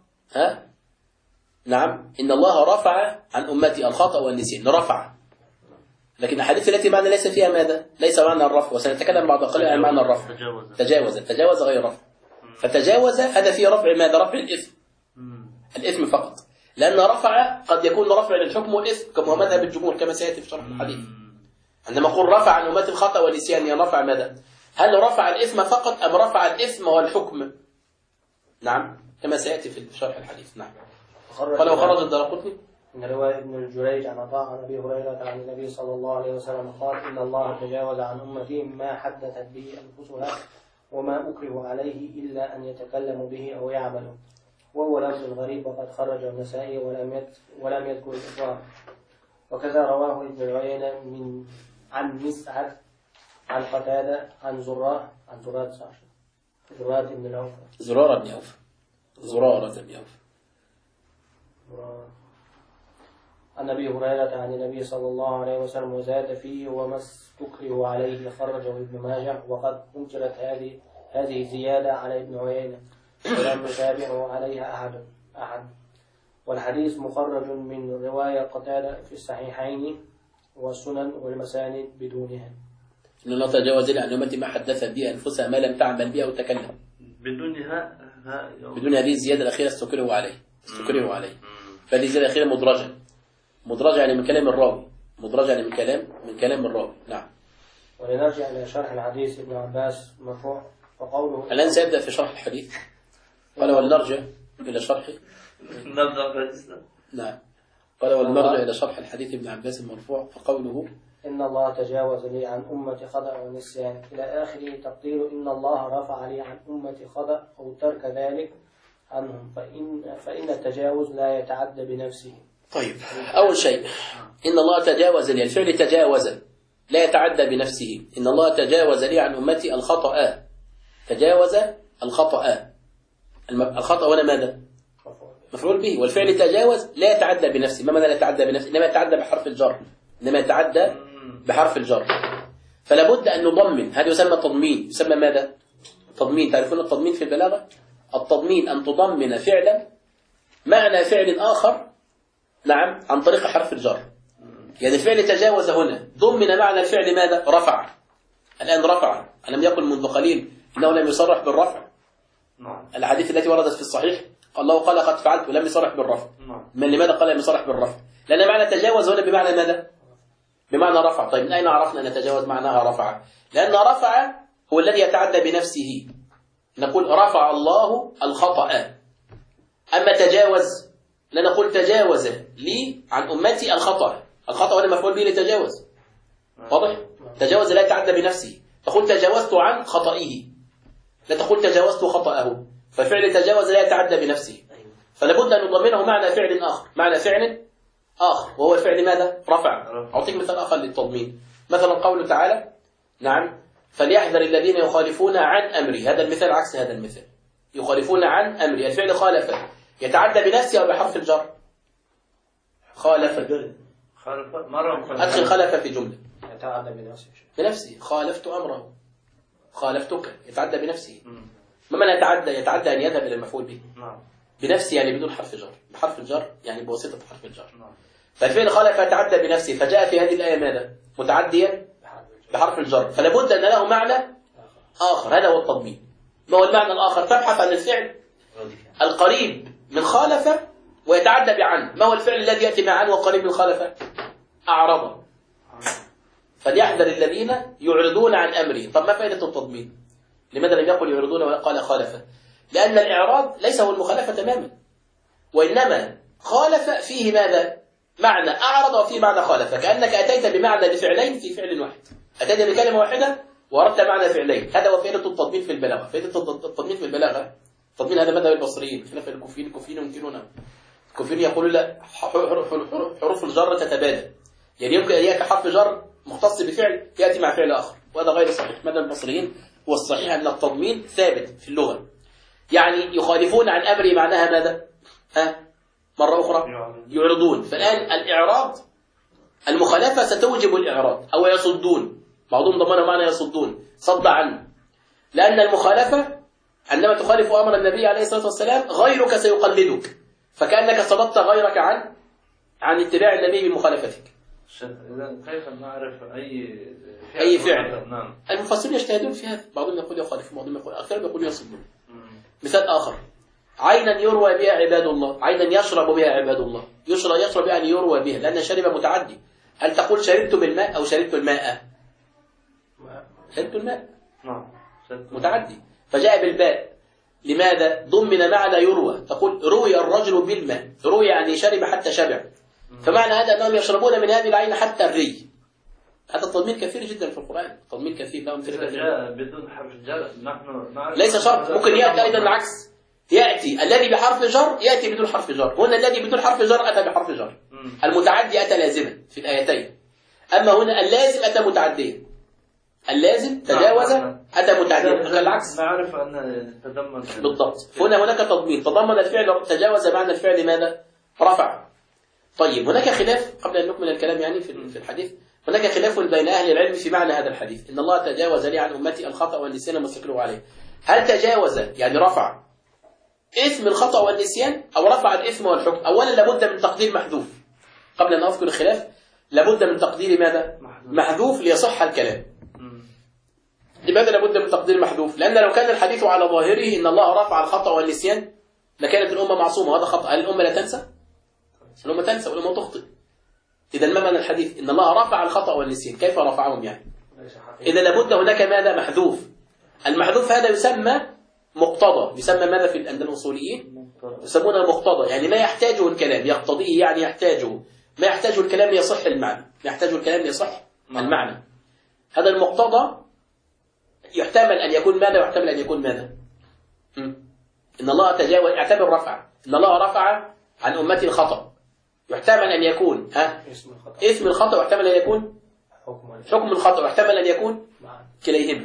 نعم إن الله رفع عن أمتي الخطأ والنسيان رفع. لكن الحديث التي معنى ليس فيها ماذا؟ ليس معنى الرفع وسنتكلم بعد قليل عن معنى الرفع. تجاوز غير رفع. فتجاوز هذا فيه رفع ماذا؟ رفع الإثم فقط. لأن رفع قد يكون رفع للحكم والإثم كما مذهب الجمهور كما سيأتي في شرح الحديث. عندما أقول رفع عن أمتي الخطأ والنسيان يعني رفع ماذا؟ هل رفع الإثم فقط أم رفع الإثم والحكم؟ نعم كما سيأتي في شرح الحديث. نعم. قال وخرج الدارقطني من رواية ابن الجريج عن عطاء عن أبي هريرة عن النبي صلى الله عليه وسلم قال إن الله تجاوز عن أمتي ما حدثت به أنفسها وما أكره عليه إلا أن يتكلموا به أو يعملوا. وهو لفظ غريب وقد خرج النسائي ولم يذكر الإكراه. وكذا رواه ابن عيينة عن مسعد عن قتادة عن زرارة بن عوف عن أبي هريرة عن النبي صلى الله عليه وسلم وزاد فيه وما استكره عليه خرجه ابن ماجه. وقد أنكرت هذه زيادة على ابن عيينة ولم يتابعه عليها أحد. والحديث مخرج من رواية قتادة في الصحيحين والسنن والمساند بدونها. إن الله تجاوز لي عن أمتي ما حدثت به أنفسها ما لم تعمل بها أو تكلم. بدون هذه الزيادة الأخيرة استكره عليه. فهذه الزيادة الأخيرة مدرجة يعني من كلام الراوي. من كلام الراوي. نعم. ولنرجع إلى شرح الحديث ابن عباس مرفوع فقوله الآن سيبدأ في شرح الحديث. قال ولنرجع إلى شرحه. نعم. قال ولنرجع إلى شرح الحديث ابن عباس المرفوع فقوله إن الله تجاوز لي عن أمتي خطأ ونسيان إلى آخره. تقدير إن الله رفع لي عن أمتي خطأ أو ترك ذلك عنهم فإن التجاوز لا يتعدى بنفسه. طيب، أول شيء إن الله تجاوز لي، الفعل تجاوز لا يتعدى بنفسه. إن الله تجاوز لي عن أمتي الخطأ. تجاوز الخطأ. الخطأ هنا ماذا؟ مفعول به، والفعل تجاوز لا يتعدى بنفسه. ما معنى لا يتعدى بنفسه؟ إنما يتعدى بحرف الجر، إنما يتعدى بحرف الجر. فلا بد أن نضمن، هذا يسمى تضمين. يسمى ماذا؟ تضمين. تعرفون التضمين في البلاغة؟ التضمين أن تضمن فعلا معنى فعل آخر، نعم، عن طريق حرف الجر. يعني الفعل تجاوز هنا ضمن معنى الفعل ماذا؟ رفع. الآن رفع، ألم يقل منذ قليل إنه لم يصرح بالرفع؟ الحديث التي وردت في الصحيح الله قال قد فعلت ولم يصرح بالرفع. من لماذا قال لم يصرح بالرفع؟ لأن معنى تجاوز هنا بمعنى ماذا؟ بمعنى رفع. طيب من أين عرفنا أن تجاوز معناها رفع؟ لأن رفع هو الذي يتعدى بنفسه. نقول رفع الله الخطأ. أما تجاوز لا نقول تجاوز لي عن أمتي الخطأ. الخطأ هنا مفعول به لتجاوز. واضح؟ تجاوز لا يتعدى بنفسه. تقول تجاوزت عن خطئه، لا تقول تجاوزت خطأه. ففعل تجاوز لا يتعدى بنفسه، فلابد أن نضمنه معنى فعل آخر، معنى فعل آخر، وهو الفعل ماذا؟ رفع. أعطيك مثال آخر للتضمين. مثلا قوله تعالى، نعم، فليحذر الذين يخالفون عن أمري. هذا المثال عكس هذا المثال. يخالفون عن أمري، الفعل خالف يتعدى بنفسه أو بحرف الجر؟ خالف. أدخل خالف في جملة. يتعدى بنفسه. بنفسه. خالفت أمره، خالفتك، يتعدى بنفسه. ما معنى يتعدى؟ يتعدى أن يذهب إلى المفعول به. بنفسه يعني بدون حرف جر، بحرف الجر يعني بواسطة حرف الجر. فالفعل خالف يتعدى بنفسه، فجاء في هذه الآية ماذا؟ متعديا بحرف الجر، فلا بد أن له معنى آخر. هذا هو التضمين. ما هو المعنى الآخر؟ تبحث عن الفعل القريب من خالف ويتعدى بعن. ما هو الفعل الذي يأتي مع عن وقريب من خالف؟ أعرض. فليحذر الذين يعرضون عن أمره. طب ما فائدة التضمين؟ لماذا لم يقل يعرضون وقال خالف؟ لأن الإعراض ليس هو المخالفة تماما، وإنما خالف فيه ماذا؟ معنى أعرض وفيه معنى خالف. كأنك أتيت بمعنى لفعلين في فعل واحد، أتيت بكلمة واحدة وأردت معنى فعلين. هذا هو فائدة التضمين في البلاغة. فائدة التضمين في البلاغة، التضمين هذا مذهب البصريين خلاف الكوفيين. الكوفيين ينكرونه. الكوفيين يقولون لا، حروف الجر تتبادل، يعني يمكن أن يأتي حرف جر مختص بفعل يأتي مع فعل آخر، وهذا غير صحيح. مذهب البصريين هو الصحيح أن التضمين ثابت في اللغة. يعني يخالفون عن أمره معناها ماذا؟ مرة أخرى يعرضون. فالآن الإعراض، المخالفة ستوجب الإعراض. أو يصدون، بعضهم ضمنه معنى يصدون، صد عنه. لأن المخالفة عندما تخالف أمر النبي عليه الصلاة والسلام غيرك سيقلدك، فكأنك صددت غيرك عن اتباع النبي بمخالفتك. كيف نعرف أي فعل؟ نعم. المفسرين يجتهدون في هذا، بعضهم يقول يخالف، بعضهم يقول أكثر يقول يصدون. مثال آخر، عينا يروى بها عباد الله، عينا يشرب بها عباد الله. يشرب يعني يروى بها، لأن شرب متعدي. هل تقول شربت بالماء أو شربت الماء؟ شربت الماء متعدي، فجاء بالباء. لماذا؟ ضمن معنى يروى. تقول روي الرجل بالماء، روي يعني شرب حتى شبع، فمعنى هذا أنهم يشربون من هذه العين حتى الري. هذا التضمين كثير جدا في القرآن، تضمين كثير لهم جاء بدون حرف جر. نحن نعرف ليس شرط، ممكن يأتي أيضا العكس، يأتي الذي بحرف جر يأتي بدون حرف جر. هنا الذي بدون حرف جر أتى بحرف جر، المتعدي أتى لازما في الآيتين. أما هنا اللازم أتى متعديا، اللازم تجاوز أتى متعديا، العكس. نعرف أن تضمن بالضبط. هناك تضمين، تضمن الفعل، تجاوز معنى الفعل ماذا؟ رفع. طيب هناك خلاف قبل أن نكمل الكلام يعني في الحديث. هناك خلاف بين أهل العلم في معنى هذا الحديث، إن الله تجاوز لي عن أمتي الخطأ والنسيان وما استكرهوا عليه. هل تجاوز يعني رفع إثم الخطأ والنسيان، أو رفع الإثم والحكم؟ أولا لابد من تقدير محذوف. قبل أن أذكر الخلاف لابد من تقدير ماذا؟ محذوف ليصح الكلام. لماذا لابد من تقدير محذوف؟ لأن لو كان الحديث على ظاهره إن الله رفع الخطأ والنسيان لكانت الأمة معصومة، وهذا خطأ. هل الأمة لا تنسى؟ الأمة تنسى والأمة تخطئ. إذا ما معنى الحديث؟ إن الله رفع الخطأ والنسيان، كيف رفعهم يعني؟ إذا لابد هناك ماذا؟ محذوف. المحذوف هذا يسمى مقتضى. يسمى ماذا في الأصوليين؟ يسمونه مقتضى، يعني ما يحتاجه الكلام، يقتضيه يعني يحتاجه، ما يحتاجه الكلام ليصح المعنى، ما يحتاجه الكلام ليصح المعنى. هذا المقتضى يحتمل أن يكون ماذا ويحتمل أن يكون ماذا؟ إن الله تجاوز، اعتبر رفع، إن الله رفع عن أمتي الخطأ، يحتمل أن يكون اسم الخطأ، ويحتمل أن يكون حكم الخطأ، ويحتمل أن يكون كليهما.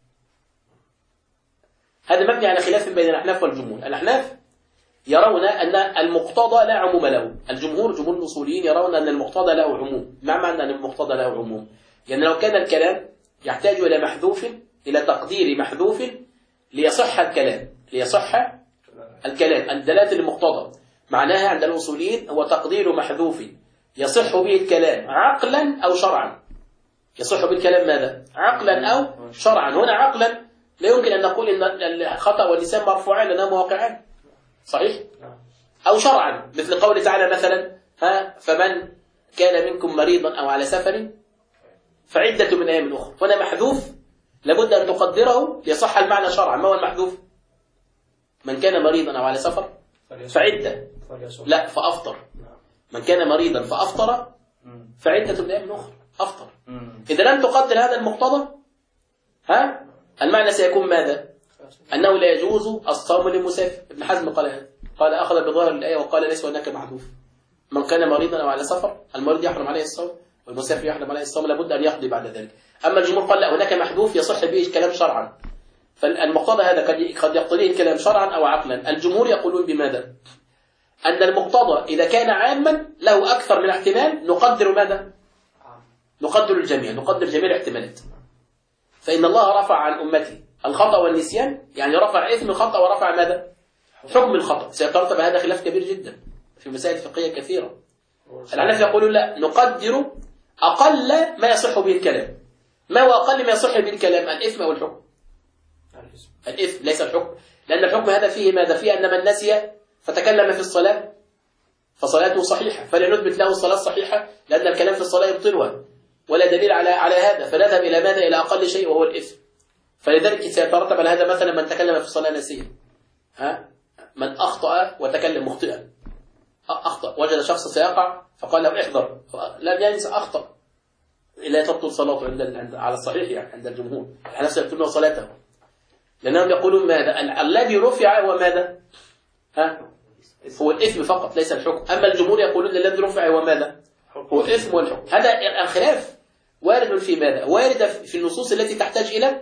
هذا مبني على خلاف بين الأحناف والجمهور. الأحناف يرون أن المقتضى لا عموم له، الجمهور جمهور الأصوليين يرون أن المقتضى له عموم. ما معنى أن المقتضى له عموم؟ يعني لو كان الكلام يحتاج إلى محذوف، إلى تقدير محذوف ليصح الكلام، ليصح الكلام، الدلالة المقتضى معناها عند الأصوليين هو تقدير محذوف يصح به الكلام عقلا أو شرعا. يصح به الكلام ماذا؟ عقلا أو شرعا. هنا عقلا لا يمكن أن نقول إن الخطأ واللسان مرفوعان لأنهما واقعان، صحيح؟ أو شرعا مثل قوله تعالى مثلا فمن كان منكم مريضا أو على سفر فعدة من أيام أخرى. هنا محذوف لابد أن تقدره ليصح المعنى شرعا. ما هو المحذوف؟ من كان مريضا أو على سفر فعدة، لا فأفطر. من كان مريضا فأفطر فعدة من أيام أخرى، أفطر. إذا لم تقدر هذا المقتضى المعنى سيكون ماذا؟ أنه لا يجوز الصوم للمسافر. ابن حزم قال هذا، قال أخذ بظاهر الآية وقال ليس هناك محذوف. من كان مريضا أو على سفر، المريض يحرم عليه الصوم والمسافر يحرم عليه الصوم، لابد أن يقضي بعد ذلك. أما الجمهور قال لا، هناك محذوف يصح به الكلام شرعا. فالمقتضى هذا قد يقتضيه الكلام شرعا أو عقلا. الجمهور يقولون بماذا؟ أن المقتضى إذا كان عاما له أكثر من احتمال نقدر ماذا؟ نقدر الجميع، نقدر جميع الاحتمالات. فإن الله رفع عن أمتي الخطأ والنسيان، يعني رفع إثم الخطأ ورفع ماذا؟ حكم الخطأ. سيترتب هذا خلاف كبير جدا في مسائل فقهية كثيرة. الحنفية يقولون لا، نقدر أقل ما يصح به الكلام. ما هو أقل ما يصح به الكلام؟ الإثم أو الحكم؟ الإثم ليس الحكم، لأن الحكم هذا فيه ماذا؟ فيه أن من نسي فتكلم في الصلاة فصلاته صحيحة، فلا نثبت له الصلاة صحيحة لأن الكلام في الصلاة يبطلها، ولا دليل على هذا. فنذهب إلى ماذا؟ إلى أقل شيء وهو الإثم. فلذلك سيترتب على هذا مثلا من تكلم في الصلاة نسيا، من أخطأ وتكلم مخطئا، أخطأ وجد شخص سيقع فقال له احذر، لم ينسى أخطأ، لا تبطل صلاته على الصحيح يعني عند الجمهور. الحنفية يبطلون صلاته لأنهم يقولون ماذا؟ الذي رفع هو ماذا؟ هو الإثم فقط ليس الحكم. أما الجمهور يقولون الذي رفع هو ماذا؟ هو الإثم والحكم. هذا الخلاف وارد في ماذا؟ وارد في النصوص التي تحتاج إلى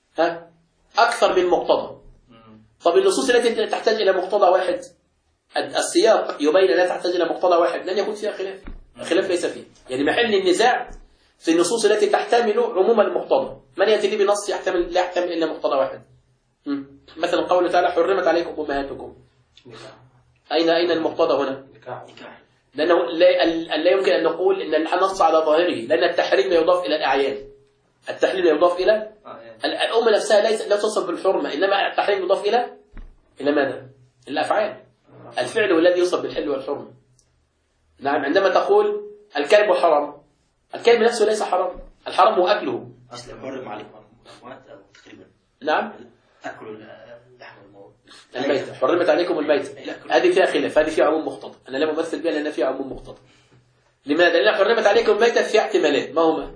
أكثر من مقتضى. طب النصوص التي تحتاج إلى مقتضى واحد، السياق يبين لا تحتاج إلى مقتضى واحد، لن يكون فيها خلاف. الخلاف ليس فيه، يعني محل النزاع في النصوص التي تحتمل عموم المقتضى. من يأتي لي بنص لا يحتمل إلا مقتضى واحد؟ مثلا قوله تعالى حرمت عليكم أمهاتكم، أين المقتضى هنا؟ لأنه لا يمكن أن نقول إن النص على ظاهره، لأن التحريم لا يضاف إلى الأعيان، التحريم لا يضاف إلى الأمة نفسها، لا تصف بالحرمة، إنما التحريم يضاف إلى ماذا؟ الأفعال. الفعل هو الذي يوصف بالحل والحرمة. نعم، عندما تقول الكلب حرام، الكلب نفسه ليس حرام، الحرام هو أكله. أصلا حرم عليكم الأموات تقريبا. نعم، أكل اللحم الميتة، حرمت عليكم الميتة، هذه فيها خلاف، هذه فيها عموم مقتضى. أنا لا ممثل بها لأن فيها عموم مقتضى. لماذا؟ لأن حرمت عليكم الميتة فيها احتمالات. ما هما؟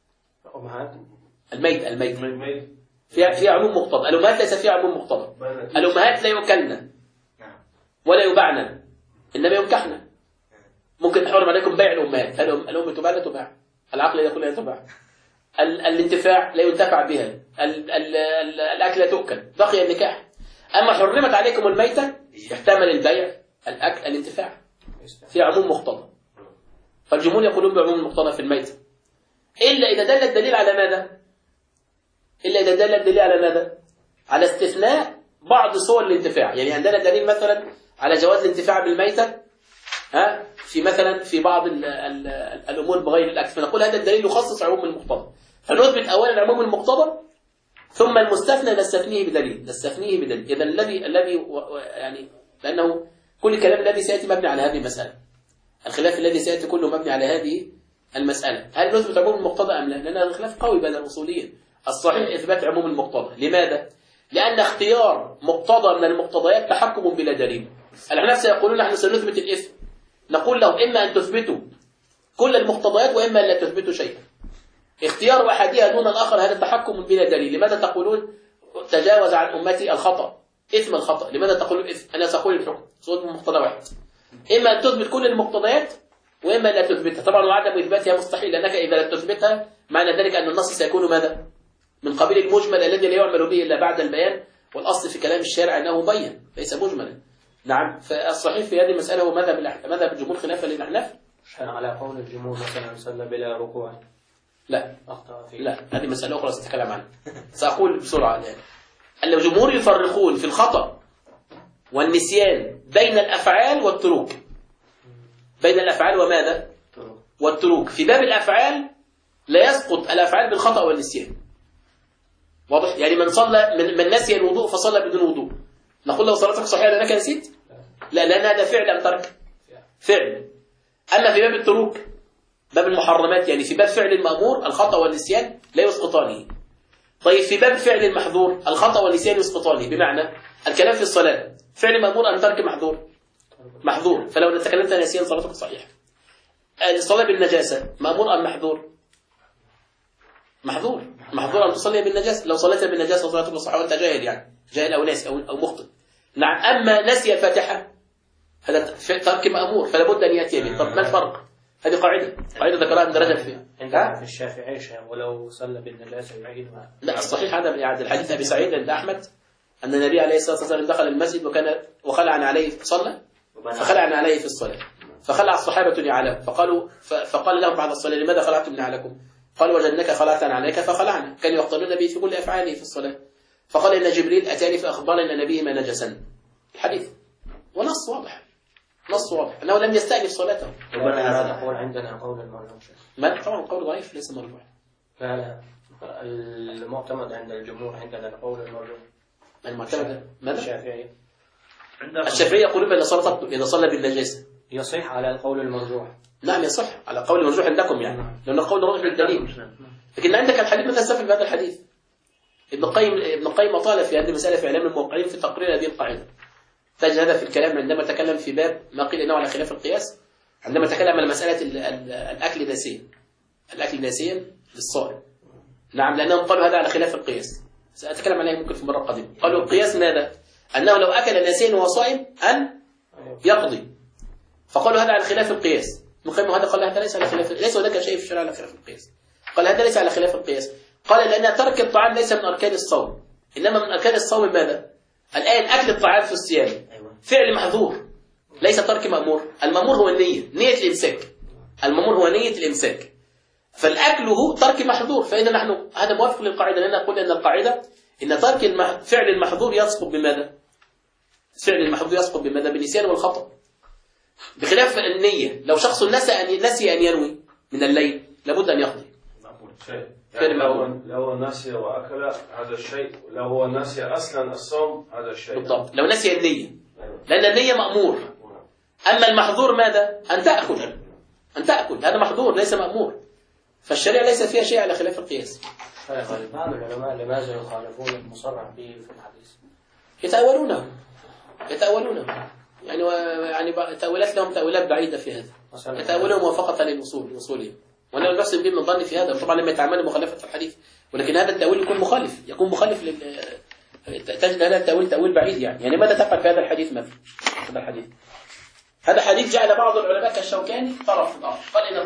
الميتة فيها عموم مقتضى. الأمهات ليس فيها عموم مقتضى. الأمهات لا يؤكلن ولا يباعن، إنما ينكحن. ممكن تحرم عليكم بيع الأمهات، الأم تباع لا تباع، العقل يقول لا تباع، الانتفاع لا ينتفع بها، الأكل لا تؤكل، بقي النكاح. أما حرمت عليكم الميتة يحتمل البيع، الأكل، الانتفاع، في عموم مقتضى. فالجمهور يقولون بعموم المقتضى في الميتة، إلا إذا دل الدليل على ماذا؟ إلا إذا دل الدليل على ماذا؟ على استثناء بعض صور الانتفاع. يعني عندنا دليل مثلا على جواز الانتفاع بالميتة في مثلا في بعض الأمور بغير الأكل، فنقول هذا الدليل يخصص عموم المقتضى، فنثبت أولا عموم المقتضى ثم المستثنى نستثنيه بدليل. إذا الذي يعني لأنه كل كلام الذي سيأتي مبني على هذه المسألة، الخلاف الذي سيأتي كله مبني على هذه المسألة. هل نثبت عموم المقتضى أم لا؟ لأن هذا الخلاف قوي بين الأصوليين. الصحيح إثبات عموم المقتضى. لماذا؟ لأن اختيار مقتضى من المقتضيات تحكم بلا دليل. الأحناف سيقولون نحن سنثبت الإثم، نقول له إما أن تثبتوا كل المقتضيات وإما أن لا تثبتوا شيئا. اختيار أحدها دون الآخر هذا تحكم بلا دليل. لماذا تقولون تجاوز عن أمتي الخطأ؟ إثم الخطأ. لماذا تقول الإثم؟ أنا سأقول الحكم صوت مقتضى واحد، إما أن تثبت كل المقتضيات وإما لا تثبتها. طبعا وعدم إثباتها مستحيل، لأنك إذا لم تثبتها معنى ذلك أن النص سيكون ماذا؟ من قبيل المجمل الذي لا يعمل به إلا بعد البيان، والأصل في كلام الشارع أنه بين ليس مجملا. نعم. فالصحيح في هذه المسألة هو مذهب الجمهور خلافا للأحناف. كان على قول الجمهور مثلا صلى بلا ركوع. لا أخطأ فيه. لا، هذه مسألة أخرى سأتكلم عنها. سأقول بسرعة الآن. الجمهور يفرقون في الخطأ والنسيان بين الأفعال والتروك. بين الأفعال وماذا؟ والتروك. في باب الأفعال لا يسقط الأفعال بالخطأ والنسيان. واضح؟ يعني من نسي الوضوء فصلى بدون وضوء، نقول له صلاتك صحيحة لأنك نسيت؟ لا، لأن هذا فعل أم ترك؟ فعل. أما في باب التروك، باب المحرمات، يعني في باب فعل المأمور الخطأ والنسيان لا يسقطانه. طيب في باب فعل المحظور الخطأ والنسيان يسقطانه. بمعنى الكلام في الصلاة فعل مأمور أم ترك محظور؟ محظور. فلو تكلمت ناسيا صلاتك صحيحة. الصلاة بالنجاسة مأمور أم محظور؟ محظور. محظور أن تصلي بالنجاسة. لو صليت بالنجاسة صلاتك صحيحة وأنت جاهل، يعني جاهل أو ناسي أو مخطئ. نعم. أما نسي الفاتحة هذا ترك مأمور فلا بد أن يأتي به. طب ما الفرق؟ هذه قاعدة ذكرها ابن رجب فيها. عندنا في الشافعي ولو صلى بالنجاسة يعيدها. لا، الصحيح هذا بالإعادة. الحديث أبي سعيد عند أحمد أن النبي عليه الصلاة والسلام دخل المسجد وخلع عليه صلى، فخلع عليه في الصلاة، فخلع الصحابة نعالهم فقال لهم بعد الصلاة لماذا خلعتم نعالكم؟ قال وجدناك خلعت عليك فخلعنا. كانوا يقتلون به في كل أفعاله في الصلاة. فقال إن جبريل أتاني فأخبرني أن نبيهما نجسا. الحديث ونص واضح، نص واضح أنه لم يستأنف صلاته. نقول عندنا قول المرجوح. ما طبعا قول ضعيف ليس مرجوح. لا، المعتمد عند الجمهور عندنا القول المرجوح. المعتمد ماذا؟ الشافعي. الشافعي يقولون بأن صلاته إذا صلى بالنجاسة يصح على القول المرجوح. نعم يصح على قول المرجوح عندكم، يعني لأن القول راجح للدليل. لكن عندك الحديث متى استفد بهذا الحديث؟ ابن القيم أطال في هذه المسألة في إعلام الموقعين في تقرير هذه القاعدة. تجد هذا في الكلام عندما تكلم في باب ما قيل إنه على خلاف القياس، عندما تكلم على مسألة الأكل ناسيا، الأكل ناسيا للصائم. نعم، لأنهم قالوا هذا على خلاف القياس. سأتكلم عليه ممكن في مرة قادمة. قالوا القياس ماذا؟ أنه لو أكل ناسيا وهو صائم أن يقضي. فقالوا هذا على خلاف القياس. مقيم هذا قال هذا ليس على خلاف، ليس هناك شيء في الشرع على خلاف القياس. قال هذا ليس على خلاف القياس. قال لأن ترك الطعام ليس من أركان الصوم، إنما من أركان الصوم ماذا؟ الآن أكل الطعام في الصيام فعل محظور ليس ترك مأمور. المأمور هو النية، نية الإمساك. المأمور هو نية الإمساك، فالأكل هو ترك محظور. فإذا نحن هذا موافق للقاعدة، لأن نقول أن القاعدة إن ترك فعل المحظور يسقط بماذا؟ فعل المحظور يسقط بماذا؟ بالنسيان والخطأ. بخلاف النية، لو شخص نسي أن ينوي من الليل لابد أن يقضي. يعني لو نسي وأكل هذا الشيء، لو هو نسي أصلا الصوم هذا الشيء بالضبط. لو نسي النية، لأن النية مأمور. أما المحظور ماذا؟ أن تأكل، هذا محظور ليس مأمور. فالشريعة ليس فيها شيء على خلاف القياس. بعض العلماء لماذا يخالفون المصرح به في الحديث؟ يتأولونه يعني تأويلات لهم تأويلات بعيدة في هذا. يتأولون موافقة لأصولهم. وأنا نحسن بهم الظن في هذا، طبعا لما يتعاملوا مخالفة الحديث، ولكن هذا التأويل يكون مخالف تجد هذا التأويل تأويل بعيد. يعني ماذا تفعل في هذا الحديث مثلا؟ هذا حديث جعل بعض العلماء كالشوكاني طرف في الأرض، قال إن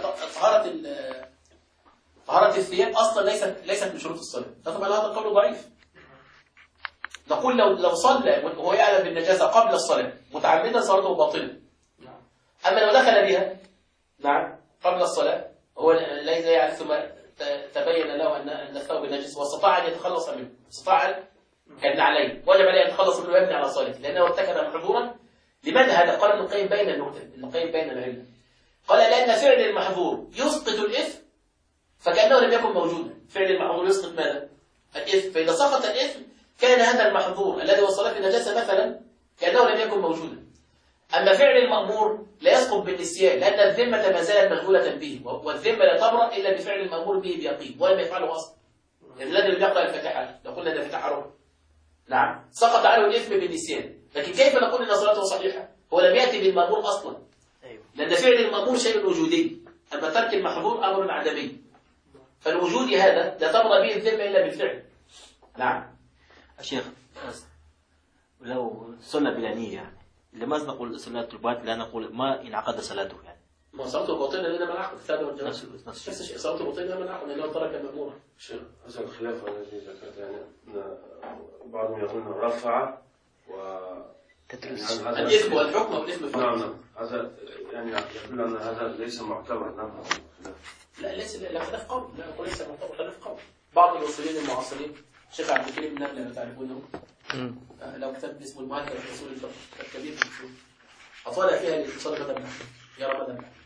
طهارة الثياب أصلا ليست من شروط الصلاة. طبعا هذا القول ضعيف. نقول لو صلى وهو يعلم بالنجاسة قبل الصلاة متعمدا صلاته باطلة. أما لو دخل بها قبل الصلاة هو ليس يعرف ثم تبين له أن الثوب نجس واستطاع أن يتخلص منه، استطاع كان عليه وجب عليه أن يتخلص منه ويبني على صلاته لأنه ارتكب محظورا. لماذا هذا؟ قال ابن القيم بين النكتة، ابن القيم بين العلة. قال لأن فعل المحظور يسقط الإثم فكأنه لم يكن موجودا. فعل المحظور يسقط ماذا؟ الإثم. فإذا سقط الإثم كان هذا المحظور الذي وصل في النجاسة مثلا كأنه لم يكن موجودا. أما فعل المأمور لا يسقط بالنسيان، لأن الذمة ما زالت مشغولة به، والذمة لا تبرأ إلا بفعل المأمور به بيقين ولم يفعله أصلا. الذي لم يقرأ الفاتحة لو قلنا أن الفاتحة ركن، نعم، سقط عنه الإثم بالنسيان. لكن كيف نقول أن صلاته صحيحة؟ هو لم يأتي بالمأمور أصلا، لأن فعل المأمور شيء وجودي، أما ترك المحظور أمر عدمي. فالوجود هذا لا تبرأ به الذمة إلا بالفعل. نعم. الشيخ لو صلى بلا نية يعني لماذا نقول صلاة الباطل لا نقول ما انعقد صلاته يعني؟ ما صلاته باطلة لأن من عقد الثاني والجواب نفس الشيء صلاته باطلة من عقد لأنه ترك المأمورة. شيخ هذا الخلاف الذي ذكرت يعني أن بعضهم يقولون رفع و تدرس الإثم والحكم والإثم فقط. نعم هذا يعني يقول أن هذا ليس معتبر. نعم لا ليس لا خلاف قول لا أقول ليس معتبر خلاف قول. بعض الأصوليين المعاصرين الشيخ عبد الكريم النبلي تعرفونه لو كتب اسمه المهذب في أصول الفقه الكبير في الأصول أطال فيها الاتصال مذهب يرى مذهب